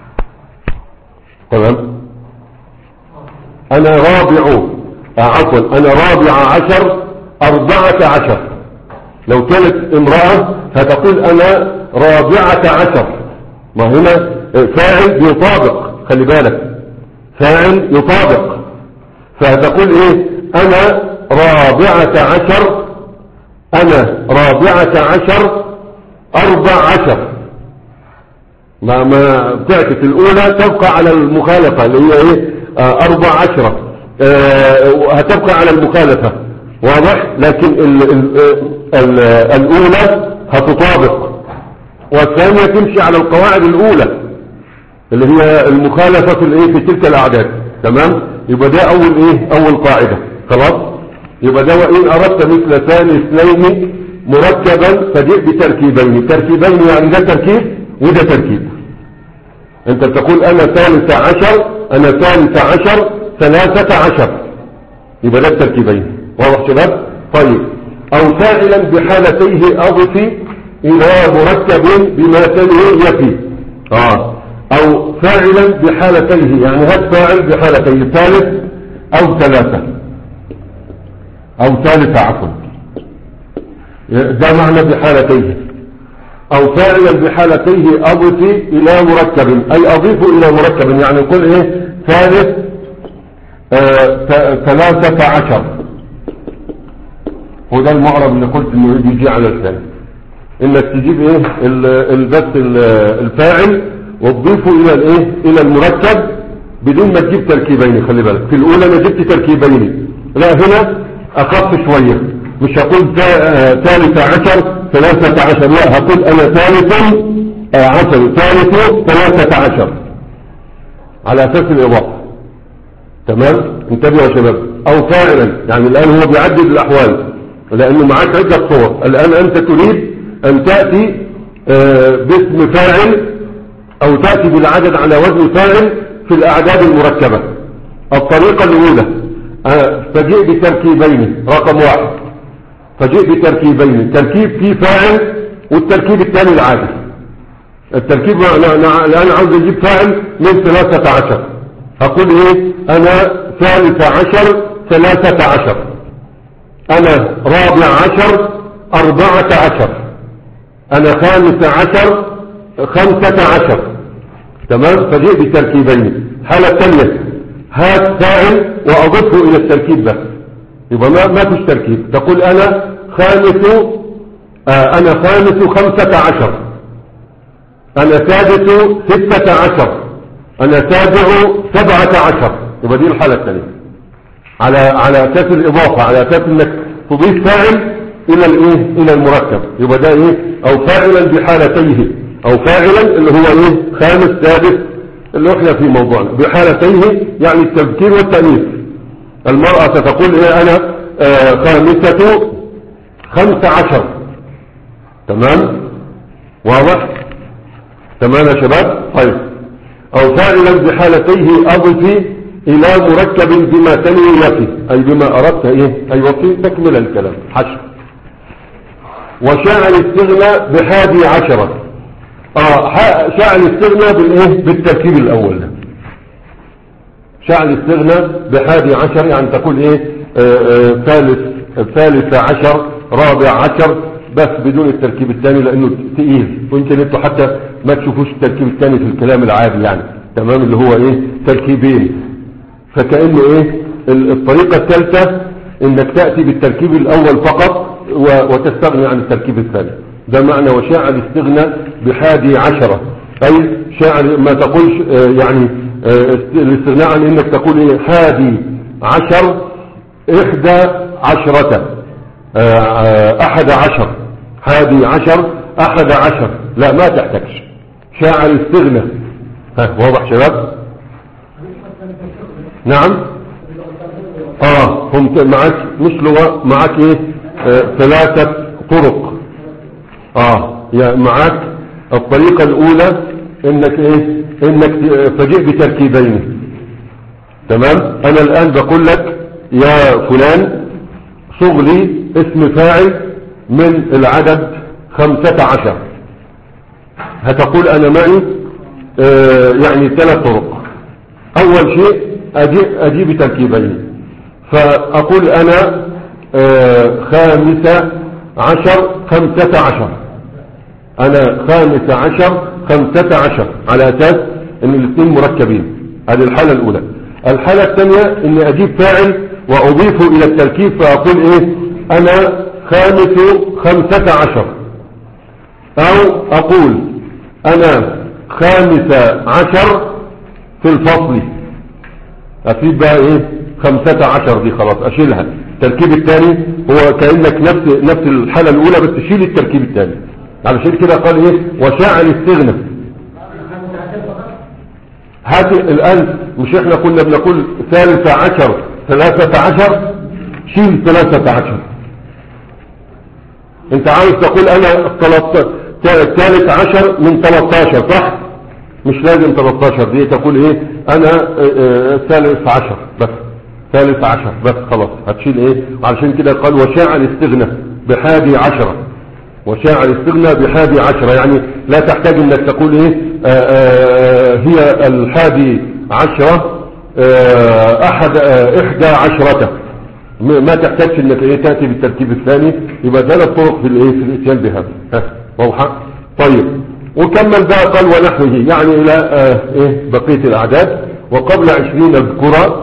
S1: تمام. انا رابع عفوا انا رابع عشر اربعة عشر. لو كانت امرأة هتقول انا رابعة عشر، ما هنا فاعل يطابق، خلي بالك فاعل يطابق، فهتقول ايه انا رابعة عشر انا رابعة عشر اربع عشر. ما ما بتعكس الاولى تبقى على المخالفة اللي هي ايه آه اربع عشرة، آه هتبقى على المخالفة، واضح. لكن ال ال ال الاولى هتطابق، والثانية تمشي على القواعد الاولى اللي هي المخالفة في الايه في تلك الاعداد. تمام. يبقى ده اول ايه اول قاعدة. خلاص. يبقى ده وان اردت مثل ثاني اثنين مركبا فجئ بتركيبين. تركيبين يعني ده تركيب وده تركيب. انت تقول انا ثالث عشر انا ثالث عشر ثلاثة عشر، يبقى ده التركيبين. واضح شباب؟ طيب. او فاعلا بحالتيه اضف الى مركب بما تلي يفي. اه او فاعلا بحالتيه يعني هات فاعل بحالتيه ثالث او ثلاثة او ثالثة عفوا، ده معنى بحالتيه. او فاعلا بحالتيه اضف الى مركب اي اضيف الى مركب، يعني نقول ايه ثالث آه ثلاثة عشر. وده المعرب اللي قلت انه يجي على الثاني، انك تجيب ايه بس الفاعل وتضيفه الى الايه الى المركب بدون ما تجيب تركيبين. خلي بالك في الاولى انا جبت تركيبين، لا هنا اخف شوية، مش هقول ثالث عشر ثلاثة عشر، لا هقول انا ثالث عشر ثالث ثلاثة عشر على اساس الاضافة. تمام. انتبهوا يا شباب. او فاعلا يعني الان هو بيعدد الاحوال لانه معاك عدة صور. الان انت تريد ان تأتي باسم فاعل او تأتي بالعدد على وزن فاعل في الاعداد المركبة. الطريقة الاولى فجئ بتركيبين. رقم واحد فجئ بتركيبين، تركيب فيه فاعل والتركيب الثاني العادي. التركيب الان عاوز اجيب فاعل من ثلاثة عشر، اقول ايه انا ثالث عشر ثلاثة عشر، انا رابع عشر اربعة عشر، انا خامس عشر خمسة عشر. تمام. فجئ بتركيبين. حالة ثانية هات فاعل واضفه الى التركيب بس، يبقى ما ما فيش تركيب. تقول انا خامس آه انا خامس خمسة عشر، انا سادس ستة عشر، انا سابع سبعة عشر. يبقى دي الحالة الثانية على على اساس الاضافة، على اساس انك تضيف فاعل الى الايه الى المركب. يبقى ده ايه او فاعلا بحالتيه، او فاعلا اللي هو ايه خامس سادس اللي احنا في موضوعنا. بحالتيه يعني التذكير والتأنيث. المرأة تقول ايه انا آه خامسة خمسة عشر. تمام. واضح. تمام يا شباب. طيب. او فاعلا بحالتيه اضفي الى مركب بما تنوي يفي اي بما اردت ايه اي وفي تكمل الكلام حشر. وشاع الاستغنى بحادي عشرة. اه شاع الاستغنى بالايه بالتركيب الاول. شاع الاستغنى بحادي عشر يعني تقول ايه ثالث ثالث عشر رابع عشر بس بدون التركيب الثاني لانه تقيل، ويمكن انتوا حتى ما تشوفوش التركيب الثاني في الكلام العادي يعني. تمام. اللي هو ايه تركيبين. فكأنه ايه الطريقة الثالثة انك تأتي بالتركيب الاول فقط وتستغني عن التركيب الثاني. ده معنى وشاع الاستغنى بحادي عشرة، اي شاع ما تقولش يعني الاستغناء عن انك تقول ايه حادي عشر احدى عشرة احد عشر حادي عشر احد عشر، لا ما تحتاجش. شاع الاستغنى ها واضح شباب؟ نعم. اه هم معك مش لغة، معك ايه آه ثلاثة طرق. اه يعني معك الطريقة الاولى انك ايه انك تجيء بتركيبين. تمام. انا الان بقول لك يا فلان صغ لي اسم فاعل من العدد خمسة عشر. هتقول انا معي آه يعني ثلاث طرق. اول شيء اجيب, أجيب تركيبين، فاقول انا آه خامسة عشر خمسة عشر. انا خامسة عشر خمسة عشر على اساس ان الاثنين مركبين. هذه الحالة الاولى. الحالة الثانية اني اجيب فاعل واضيفه الى التركيب، فاقول ايه انا خامس خمسة عشر، او اقول انا خامسة عشر في الفصل. افيد بقى ايه خمسة عشر دي خلاص اشيلها. التركيب الثاني هو كأنك نفس نفس الحالة الاولى بس تشيل التركيب الثاني. علشان كده قال ايه وشاع الاستغنى. هذه الان مش احنا كنا بنقول ثالثة عشر ثلاثة عشر، شيل ثلاثة عشر. انت عاوز تقول انا ثالث عشر من ثلاثة عشر صح؟ مش لازم ثلاثة عشر دي، تقول ايه انا ثالث عشر بس، ثالث عشر بس خلاص هتشيل ايه. علشان كده قال وشاع الاستغنى بحادي عشرة. وشاع الاستغنى بحادي عشرة يعني لا تحتاج انك تقول ايه آآ آآ هي الحادي عشرة احد احدى عشرة. ما تحتاجش انك ايه تأتي بالتركيب الثاني. يبقى ثلاث طرق في الايه في الاتيان بهذا. ها واضحة؟ طيب وكمل بقى قال ونحوه يعني الى آه ايه بقية الاعداد. وقبل عشرين اذكرا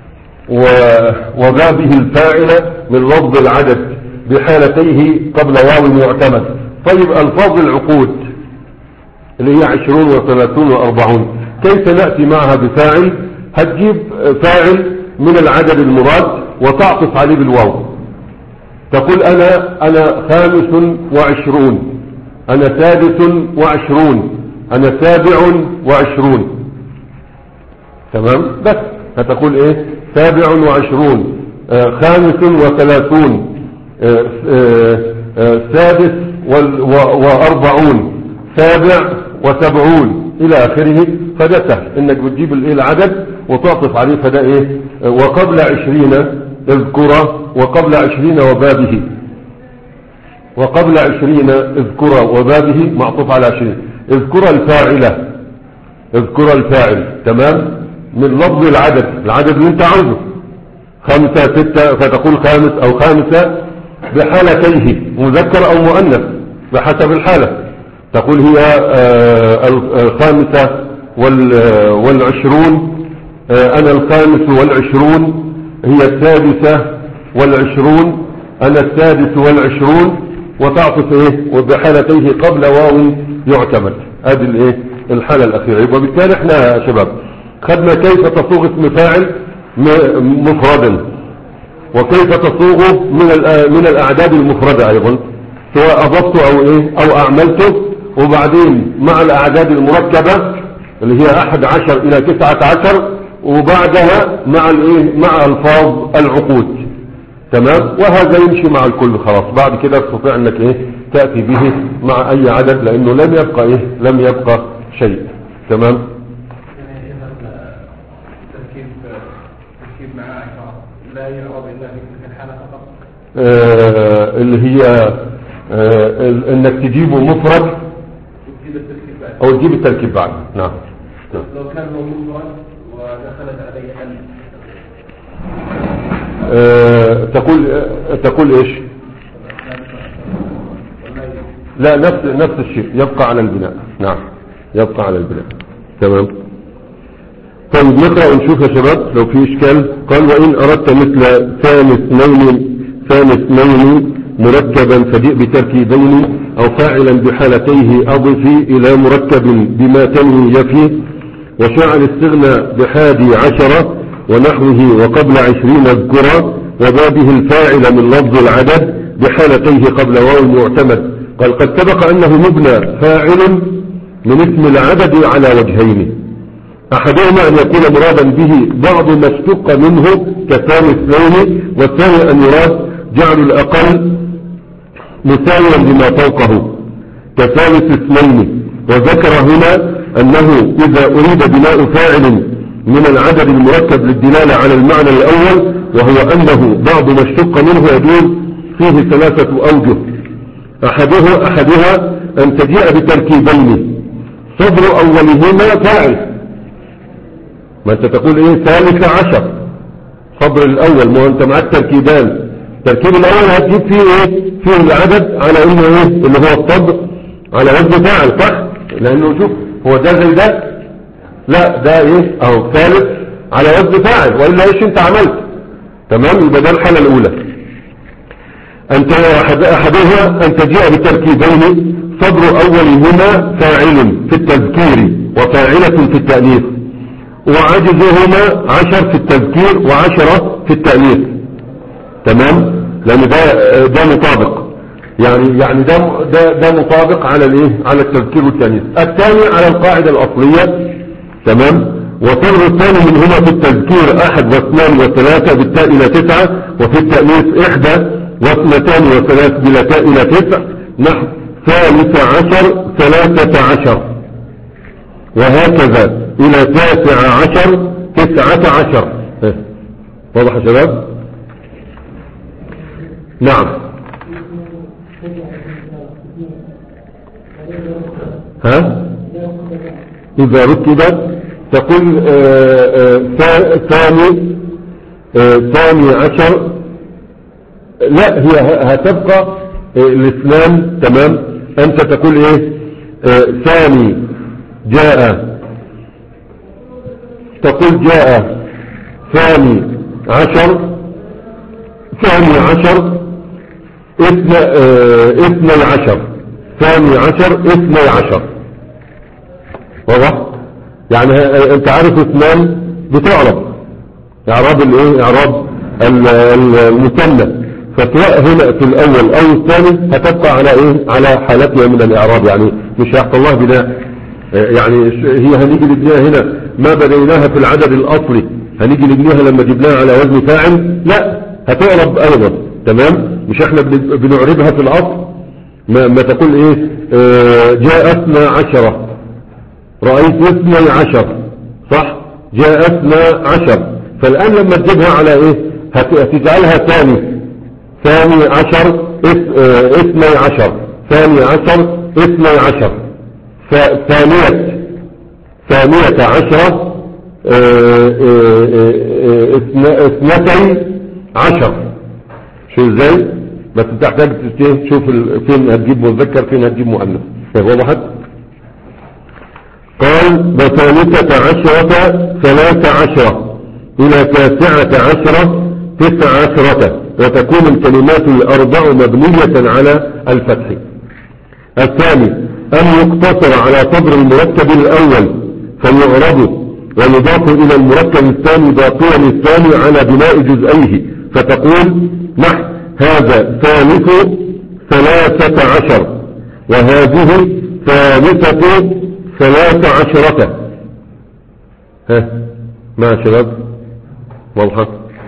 S1: وبابه الفاعل من لفظ العدد بحالتيه قبل واو معتمد. طيب الفاظ العقود اللي هي عشرون وثلاثون واربعون كيف نأتي معها بفاعل؟ هتجيب فاعل من العدد المراد وتعطف عليه بالواو. تقول انا انا خامس وعشرون، انا سادس وعشرون، انا سابع وعشرون. تمام. بس هتقول ايه سابع وعشرون، آه خامس وثلاثون، آه آه آه سادس واربعون، سابع وسبعون الى اخره. فده سهل انك بتجيب الايه العدد وتعطف عليه. فده ايه وقبل عشرين اذكر وقبل عشرين وبابه. وقبل عشرين اذكر وبابه معطوف على عشرين. اذكر الفاعلة، اذكر الفاعل. تمام. من لفظ العدد، العدد اللي انت عاوزه خمسة ستة، فتقول خامس او خامسة بحالتيه مذكر او مؤنث بحسب الحالة. تقول هي الخامسة والعشرون، انا الخامس والعشرون، هي السادسة والعشرون، انا السادس والعشرون. وتعطف ايه وبحالتيه قبل واو يعتمد. هذه الايه الحالة الاخيرة. يبقى بالتالي احنا يا شباب خدنا كيف تصوغ اسم فاعل مفردا، وكيف تصوغه من من الاعداد المفردة ايضا سواء اضفته او ايه او اعملته. وبعدين مع الاعداد المركبة اللي هي احد عشر الى تسعة عشر، وبعدها مع الايه مع الفاظ العقود. تمام. وهذا يمشي مع الكل خلاص. بعد كده تستطيع انك ايه تأتي به مع اي عدد لانه لم يبقى ايه لم يبقى شيء. تمام.
S2: تركيب تركيب مع عشرة لا يعرض الا في تلك الحالة فقط.
S1: آه اللي هي آه انك تجيبه مفرد
S2: وتجيب التركيب بعد
S1: او تجيب التركيب بعد. نعم.
S2: لو كان هو مفرد ودخلت عليه ال
S1: أه تقول أه تقول ايش؟ لا نفس نفس الشيء يبقى على البناء. نعم يبقى على البناء. تمام. طيب نقرأ ونشوف يا شباب لو في اشكال. قال وان اردت مثل ثاني اثنين ثاني اثنين مركبا فجئ بتركيبين او فاعلا بحالتيه اضفي الى مركب بما تنوي يفي. وشاع الاستغنى بحادي عشرة ونحوه وقبل عشرين اذكرا وبابه الفاعل من لفظ العدد بحالتيه قبل واو معتمد. قال قد سبق انه مبنى فاعل من اسم العدد على وجهين. أحدهما أن يكون مرادا به بعض ما اشتق منه كثاني اثنين، والثاني أن يراد جعل الأقل مساويا لما فوقه كثالث اثنين. وذكر هنا أنه إذا أريد بناء فاعل من العدد المركب للدلالة على المعنى الأول وهو أنه بعض ما اشتق منه يجوز فيه ثلاثة أوجه. أحدها, أحدها أن تجيء بتركيبين صدر أولهما فاعل، ما أنت تقول إيه ثالث عشر صدر الأول، ما أنت معك تركيبان، التركيب الأول هتجيب فيه إيه فيه العدد على إنه إيه اللي هو الصدر على وزن فاعل، صح؟ لأنه شوف هو ده زي ده، لا ده إيه أهو ثالث على وزن فاعل، وإلا إيش أنت عملت؟ تمام، يبقى ده الحالة الأولى. أنت أحدها أن تجيء بتركيبين صدر أولهما فاعل في التذكير وفاعلة في التأنيث، وعجزهما عشر في التذكير وعشرة في التأنيث. تمام، لأن ده ده مطابق، يعني يعني ده ده ده مطابق على الايه على التذكير والتأنيث. الثاني على القاعدة الأصلية. تمام، وصدر الثاني منهما في التذكير أحد واثنان وثلاثة بالتاء إلى تسعة، وفي التأنيث إحدى واثنتان وثلاث بلا تاء إلى تسع، نحو ثالث عشر ثلاثة عشر، وهكذا إلى تاسع عشر تسعة عشر. واضح يا شباب؟ نعم. ها إذا ركبت تقول ثاني ثاني عشر، لا هي هتبقى الاثنان. تمام، أنت تقول إيه ثاني جاء، تقول جاء ثاني عشر ثاني عشر اثنى اثني عشر ثاني عشر اثني عشر. واضح؟ يعني انت عارف اثنان بتعرب اعراب الايه اعراب المثنى، فسواء هنا في الاول او الثاني هتبقى على ايه على حالتها من الاعراب، يعني مش هيحصل لها بناء. يعني هي هنيجي نبنيها هنا ما بديناها في العدد الاصلي، هنيجي نبنيها لما جبناها على وزن فاعل لا هتعرب ايضا. تمام، مش احنا بنعربها في الاصل ما, ما تقول ايه اه جاء اثنى عشرة رأيت اثني عشر، صح؟ جاء اثنى عشر. فالان لما تجيبها على ايه هتجعلها ثاني ثاني عشر اثني عشر ثاني عشر اثني عشر، ثانية ثانية عشرة اثنتي عشر. شو ازاي؟ بس انت تحتاج تشوف فين هتجيب مذكر فين هتجيب مؤنث. وضحت؟ قال بثالثة عشرة ثلاث عشرة إلى تاسعة عشرة تسع عشرة، وتكون الكلمات الأربع مبنية على الفتح. الثاني أن يقتصر على صدر المركب الأول فيعرب ويضاف إلى المركب الثاني باقيا الثاني على بناء جزئيه، فتقول نحو هذا ثالث ثلاثة عشر وهذه ثالثة ثلاث عشرة. ها مع شباب واضحة؟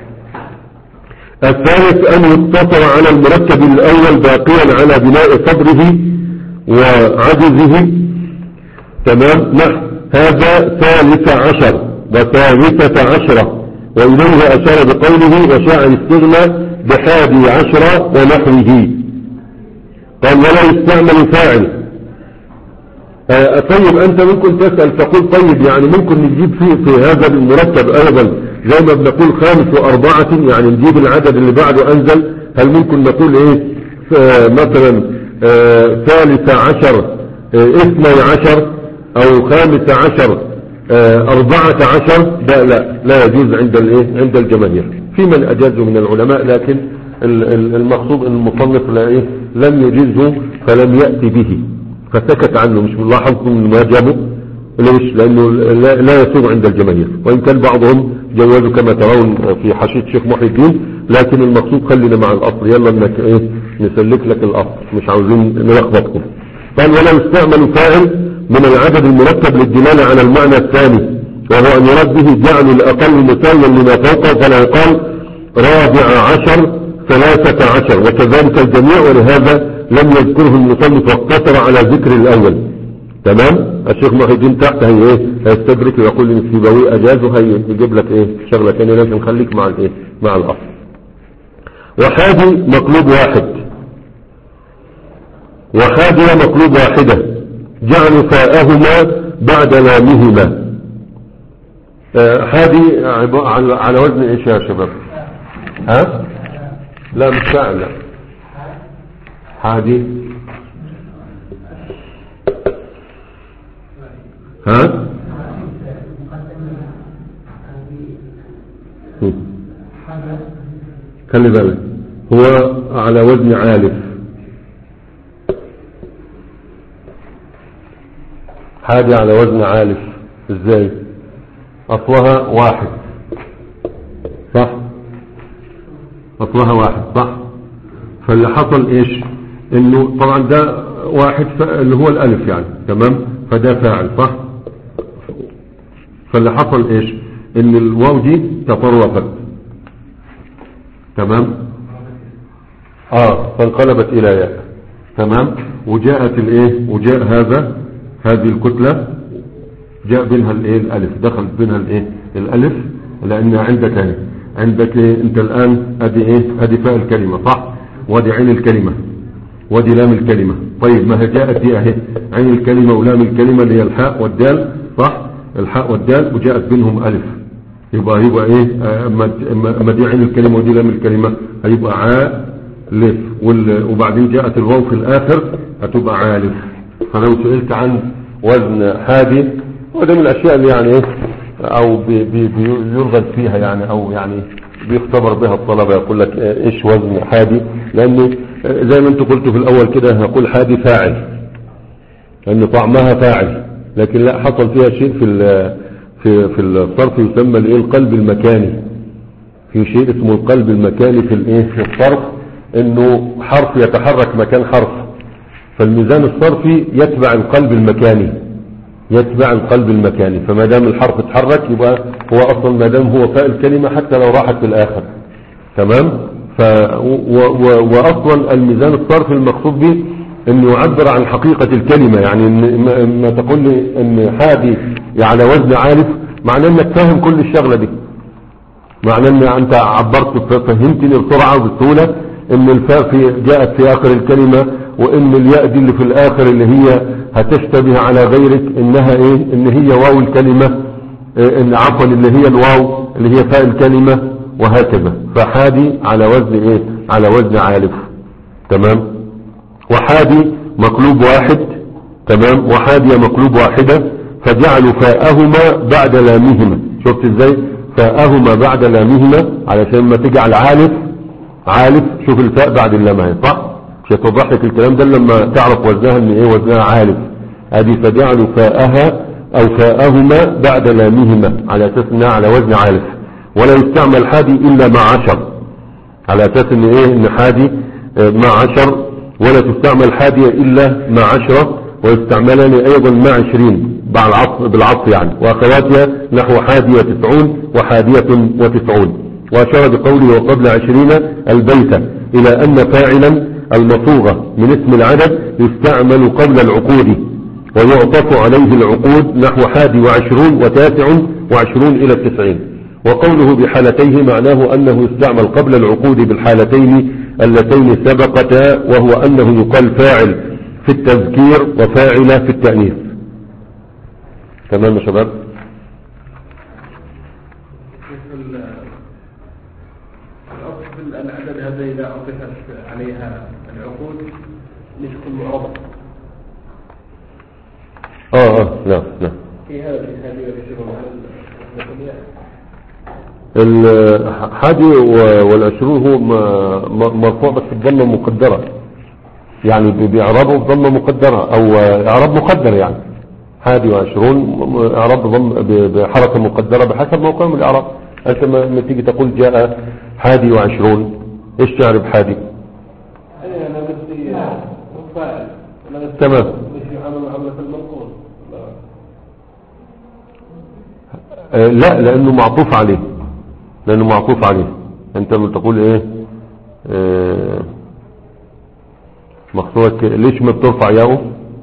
S1: الثالث أن يقتصر على المركب الأول باقيا على بناء صدره وعجزه. تمام، نحو هذا ثالث عشر وثالثة عشرة، وإليه أشار بقوله وشاع الاستغنى بحادي عشرة ونحوه. قال ولا يستعمل فاعل. آه طيب أنت ممكن تسأل تقول طيب يعني ممكن نجيب فيه في هذا المركب أيضا زي ما بنقول خامس وأربعة، يعني نجيب العدد اللي بعده أنزل. هل ممكن نقول إيه آه مثلا آه ثالث عشر آه اثني عشر أو خامس عشر آه أربعة عشر؟ ده لا لا يجوز عند الإيه عند الجماهير، في من أجازه من العلماء، لكن المقصود أن المصنف لا إيه لم يجزه فلم يأتي به فسكت عنه. مش ملاحظكم ما جابه ليش؟ لأنه لا, لا يسوغ عند الجماهير، وإن كان بعضهم جوازه كما ترون في حاشية الشيخ محي الدين، لكن المقصود خلينا مع الأصل. يلا انك ايه نسلك لك الأصل، مش عاوزين نلخبطكم. قال ولا يستعمل فاعل من العدد المركب للدلالة على المعنى الثاني وهو أن يراد به جعل الأقل مساويا لما فوقه، فلا يقال رابع عشر ثلاثة عشر وكذلك الجميع، ولهذا لم يذكره المصنف واقتصر على ذكر الأول. تمام. الشيخ محي الدين تحت هي ايه هيستدرك ويقول ان السيبوي اجازه، هي يجيب لك ايه شغله ثانيه، لازم خليك مع الايه مع الاصل. وحادي مقلوب واحد، وحادية مقلوب واحدة جعل فاءهما بعد لامهما. آه حادي على, على وزن ايش يا شباب؟ ها لا مش فاعل، لا حادي ها خلي بالك هو على وزن عالف. حادي على وزن عالف ازاي؟ اصلها واحد صح، اصلها واحد صح. فاللي حصل ايش؟ انه طبعا ده واحد اللي هو الالف يعني، تمام، فده فاعل صح. فاللي حصل ايش؟ ان الواو دي تطرفت، تمام، اه فانقلبت الى ياء، تمام، وجاءت الايه وجاء هذا هذه الكتلة جاء بينها الايه الالف، دخل بينها الايه الالف، لان عندك ايه عندك إيه؟ انت الان ادي ايه ادي فاء الكلمة صح، وادي عين الكلمة، وادي لام الكلمة. طيب ما هي جاءت دي اهي عين الكلمة ولام الكلمة اللي هي الحاء والدال صح، الحاء والدال وجاءت بينهم الف، يبقى يبقى ايه اما دي عين الكلمة ودي لام الكلمة هيبقى عالف، وبعدين جاءت الواو في الاخر هتبقى عالف. فلو سئلت عن وزن حادي، وده من الاشياء اللي يعني ايه او بي بي بيرغب فيها يعني، او يعني بيختبر بها الطلبة، يقول لك ايش وزن حادي، لانه زي ما انت قلت في الاول كده هقول حادي فاعل لان طعمها فاعل، لكن لا حصل فيها شيء في في في الصرف يسمى الايه القلب المكاني. في شيء اسمه القلب المكاني في الايه في الصرف، انه حرف يتحرك مكان حرف، فالميزان الصرفي يتبع القلب المكاني، يتبع القلب المكاني. فما دام الحرف اتحرك يبقى هو اصلا ما دام هو فاء الكلمة حتى لو راحت في الاخر، تمام. ف و و واصلا الميزان الصرفي المقصود به انه يعبر عن حقيقة الكلمة، يعني إن ما تقول لي ان حادي على وزن عالف معناه انك فاهم كل الشغلة دي، معناه ان انت عبرت فهمتني بسرعة وبسهولة ان الفاء في جاءت في اخر الكلمة، وان الياء دي اللي في الاخر اللي هي هتشتبه على غيرك انها ايه ان هي واو الكلمة، إيه ان عفوا اللي هي الواو اللي هي فاء الكلمة، وهكذا. فحادي على وزن ايه على وزن عالف، تمام. وحادي مقلوب واحد، تمام، وحادية مقلوب واحدة فجعلوا فاءهما بعد لامهما. شفت ازاي فاءهما بعد لامهما علشان ما تجعل عالف عالف، شوف الفاء بعد اللام اهي صح، مش هتوضح لك الكلام ده لما تعرف وزنها ان ايه وزنها عالف. ادي فجعلوا فاءها او فاءهما بعد لامهما على اساس انها على وزن عالف. ولا يستعمل حادي الا مع عشر، على اساس ان ايه ان حادي مع عشر، ولا تستعمل حادية الا مع عشرة، ويستعملان ايضا مع عشرين بالعطف يعني، واخواتها نحو حادية تسعون وحادية وتسعون. واشار بقوله وقبل عشرين البيت الى ان فاعلا المصوغة من اسم العدد يستعمل قبل العقود، ويعطف عليه العقود نحو حادي وعشرون وتاسع وعشرون الى التسعين. وقوله بحالتيه معناه انه يستعمل قبل العقود بالحالتين اللتين سبقتا، وهو انه يقال فاعل في التذكير وفاعل في التأنيث. تمام يا شباب.
S2: العدد هذا إذا أضفت عليها العقود لتكون معرضة.
S1: اه اه لا لا
S2: في هذا الحادي والعشرون
S1: الحادي والعشرون هو مرفوع بس بضمة مقدرة، يعني بإعرابه بضمة مقدرة او إعراب مقدر، يعني حادي وعشرون إعراب بحركة مقدرة بحسب موقع من الإعراب. أنت ما تيجي تقول جاء حادي وعشرون ايش تعرف حادي؟
S2: ايه انا بدي فاعل
S1: تمام.
S2: مش يعامل معاملة المنقول.
S1: آه لا، لانه معطوف عليه، لانه معطوف عليه. انت لما تقول ايه آه مخصوصك ليش ما بترفع ياو؟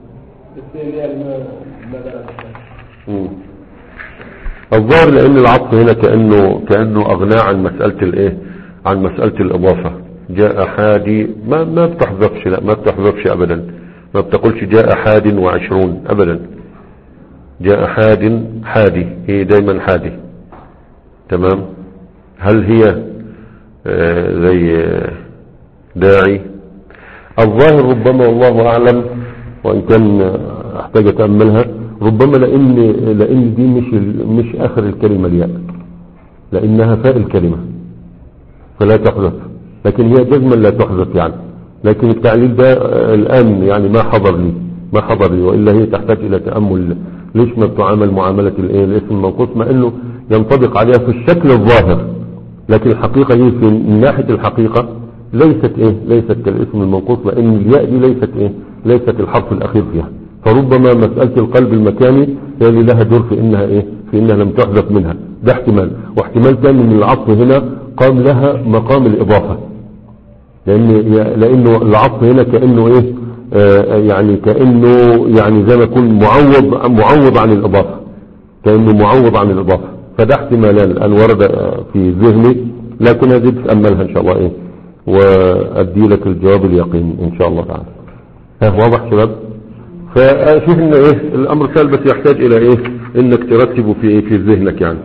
S1: الظاهر لان العطف هنا كأنه كأنه اغناه عن مسألة الايه، عن مسألة الاضافة. جاء حادي ما ما بتحذفش، لا ما بتحذفش ابدا، ما بتقولش جاء حاد وعشرون ابدا. جاء حاد حادي، هي دايما حادي. تمام. هل هي آه زي داعي؟ الظاهر ربما والله اعلم، وان كان احتاج اتأملها، ربما لان لان دي مش مش اخر الكلمة الياء، لانها فاء الكلمة فلا تحذف، لكن هي جزما لا تحذف يعني. لكن التعليل ده الان يعني ما حضر لي ما حضر لي والا هي تحتاج الى تأمل. ليش ما بتعامل معاملة الايه الاسم المنقوص، مع انه ينطبق عليها في الشكل الظاهر، لكن الحقيقة هي في من ناحية الحقيقة ليست ايه ليست كالاسم المنقوص، لان الياء دي ليست ايه ليست الحرف الاخير فيها. فربما مسألة القلب المكاني هي اللي لها دور في انها ايه في انها لم تحذف منها، ده احتمال. واحتمال ثاني ان العطف هنا قام لها مقام الاضافة، لان لانه العطف هنا كأنه ايه آه يعني كأنه يعني زي ما يكون معوض معوض عن الاضافة، كأنه معوض عن الاضافة. فده احتمالان الان ورد في ذهني، لكن هذه تتأملها ان شاء الله ايه وادي لك الجواب اليقين ان شاء الله تعالى. ها واضح شباب؟ فاشوف ان ايه الامر سهل، بس يحتاج الى ايه انك ترتبه في ايه في ذهنك يعني.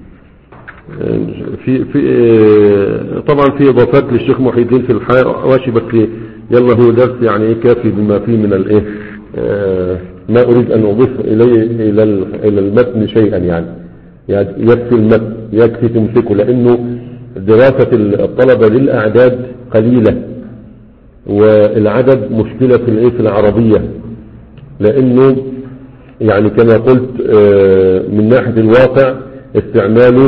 S1: في في إيه طبعا في اضافات للشيخ محي الدين في الحواشي، بس يلا هو درس يعني ايه كافي بما فيه من الايه اه ما اريد ان اضيف اليه الى الى المتن شيئا يعني. يعني يكفي المتن، يكفي تمسكه، لانه دراسة الطلبة للاعداد قليلة، والعدد مشكلة في الايه في العربية، لانه يعني كما قلت من ناحية الواقع استعماله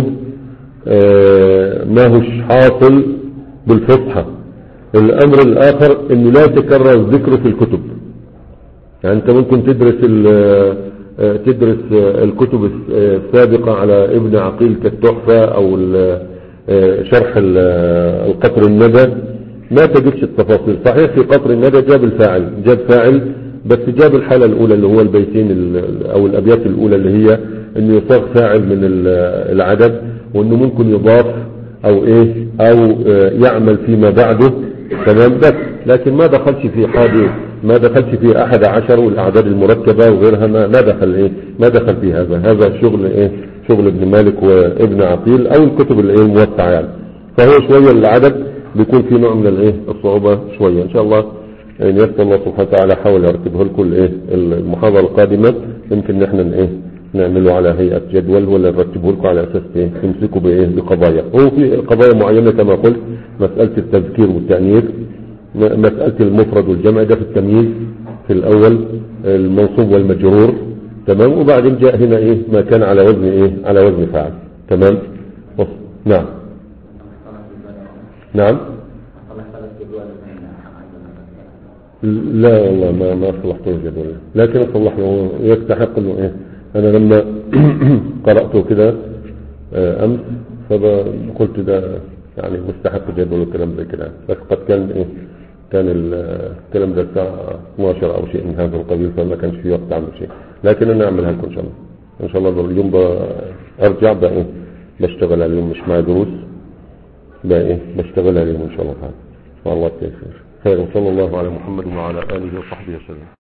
S1: ما هوش حاصل بالفصحى. الامر الاخر انه لا يتكرر الذكر في الكتب. يعني انت ممكن تدرس تدرس الكتب السابقة على ابن عقيل كالتحفة او شرح القطر الندى، ما تجدش التفاصيل. صحيح في قطر الندى جاب الفاعل، جاب فاعل، بس جاب الحالة الاولى اللي هو البيتين او الابيات الاولى اللي هي انه يصاغ فاعل من العدد، وانه ممكن يضاف او ايه او يعمل فيما بعده. تمام. بس لكن ما دخلش في حادي، ما دخلش في احد عشر والاعداد المركبة وغيرها، ما ما دخل ايه ما دخل في هذا. هذا شغل ايه شغل ابن مالك وابن عقيل او الكتب الايه الموسعة يعني. فهو شوية العدد بيكون في نوع من الايه الصعوبة شوية. ان شاء الله ان يسر الله سبحانه وتعالى حاول يرتبه لكم ايه المحاضرة القادمة، يمكن نحن ايه نعمله على هيئة جدول، ولا نرتبه لكم على اساس ايه تمسكوا بايه بقضايا. هو في قضايا معينة كما قلت، مسألة التذكير والتأنيث، مسألة المفرد والجمع ده في التمييز في الاول، المنصوب والمجرور. تمام. وبعدين جاء هنا ايه ما كان على وزن ايه على وزن فاعل. تمام. نعم نعم. لا والله ما ما صلحته الجدول، لكن اصلح له يستحق انه ايه. انا لما قرأته كده امس فقلت ده يعني مستحق جدول الكلام زي كده، بس قد كان ايه كان الكلام ده الساعة اثناشر او شيء من هذا القبيل، فما كانش في وقت اعمل شيء. لكن انا اعملها لكم ان شاء الله. ان شاء الله اليوم ارجع بقى ايه بشتغل اليوم، مش مع دروس بقى ايه بشتغلها اليوم ان شاء الله تعالى. والله يسير خير. وصلى الله على محمد وعلى اله وصحبه وسلم.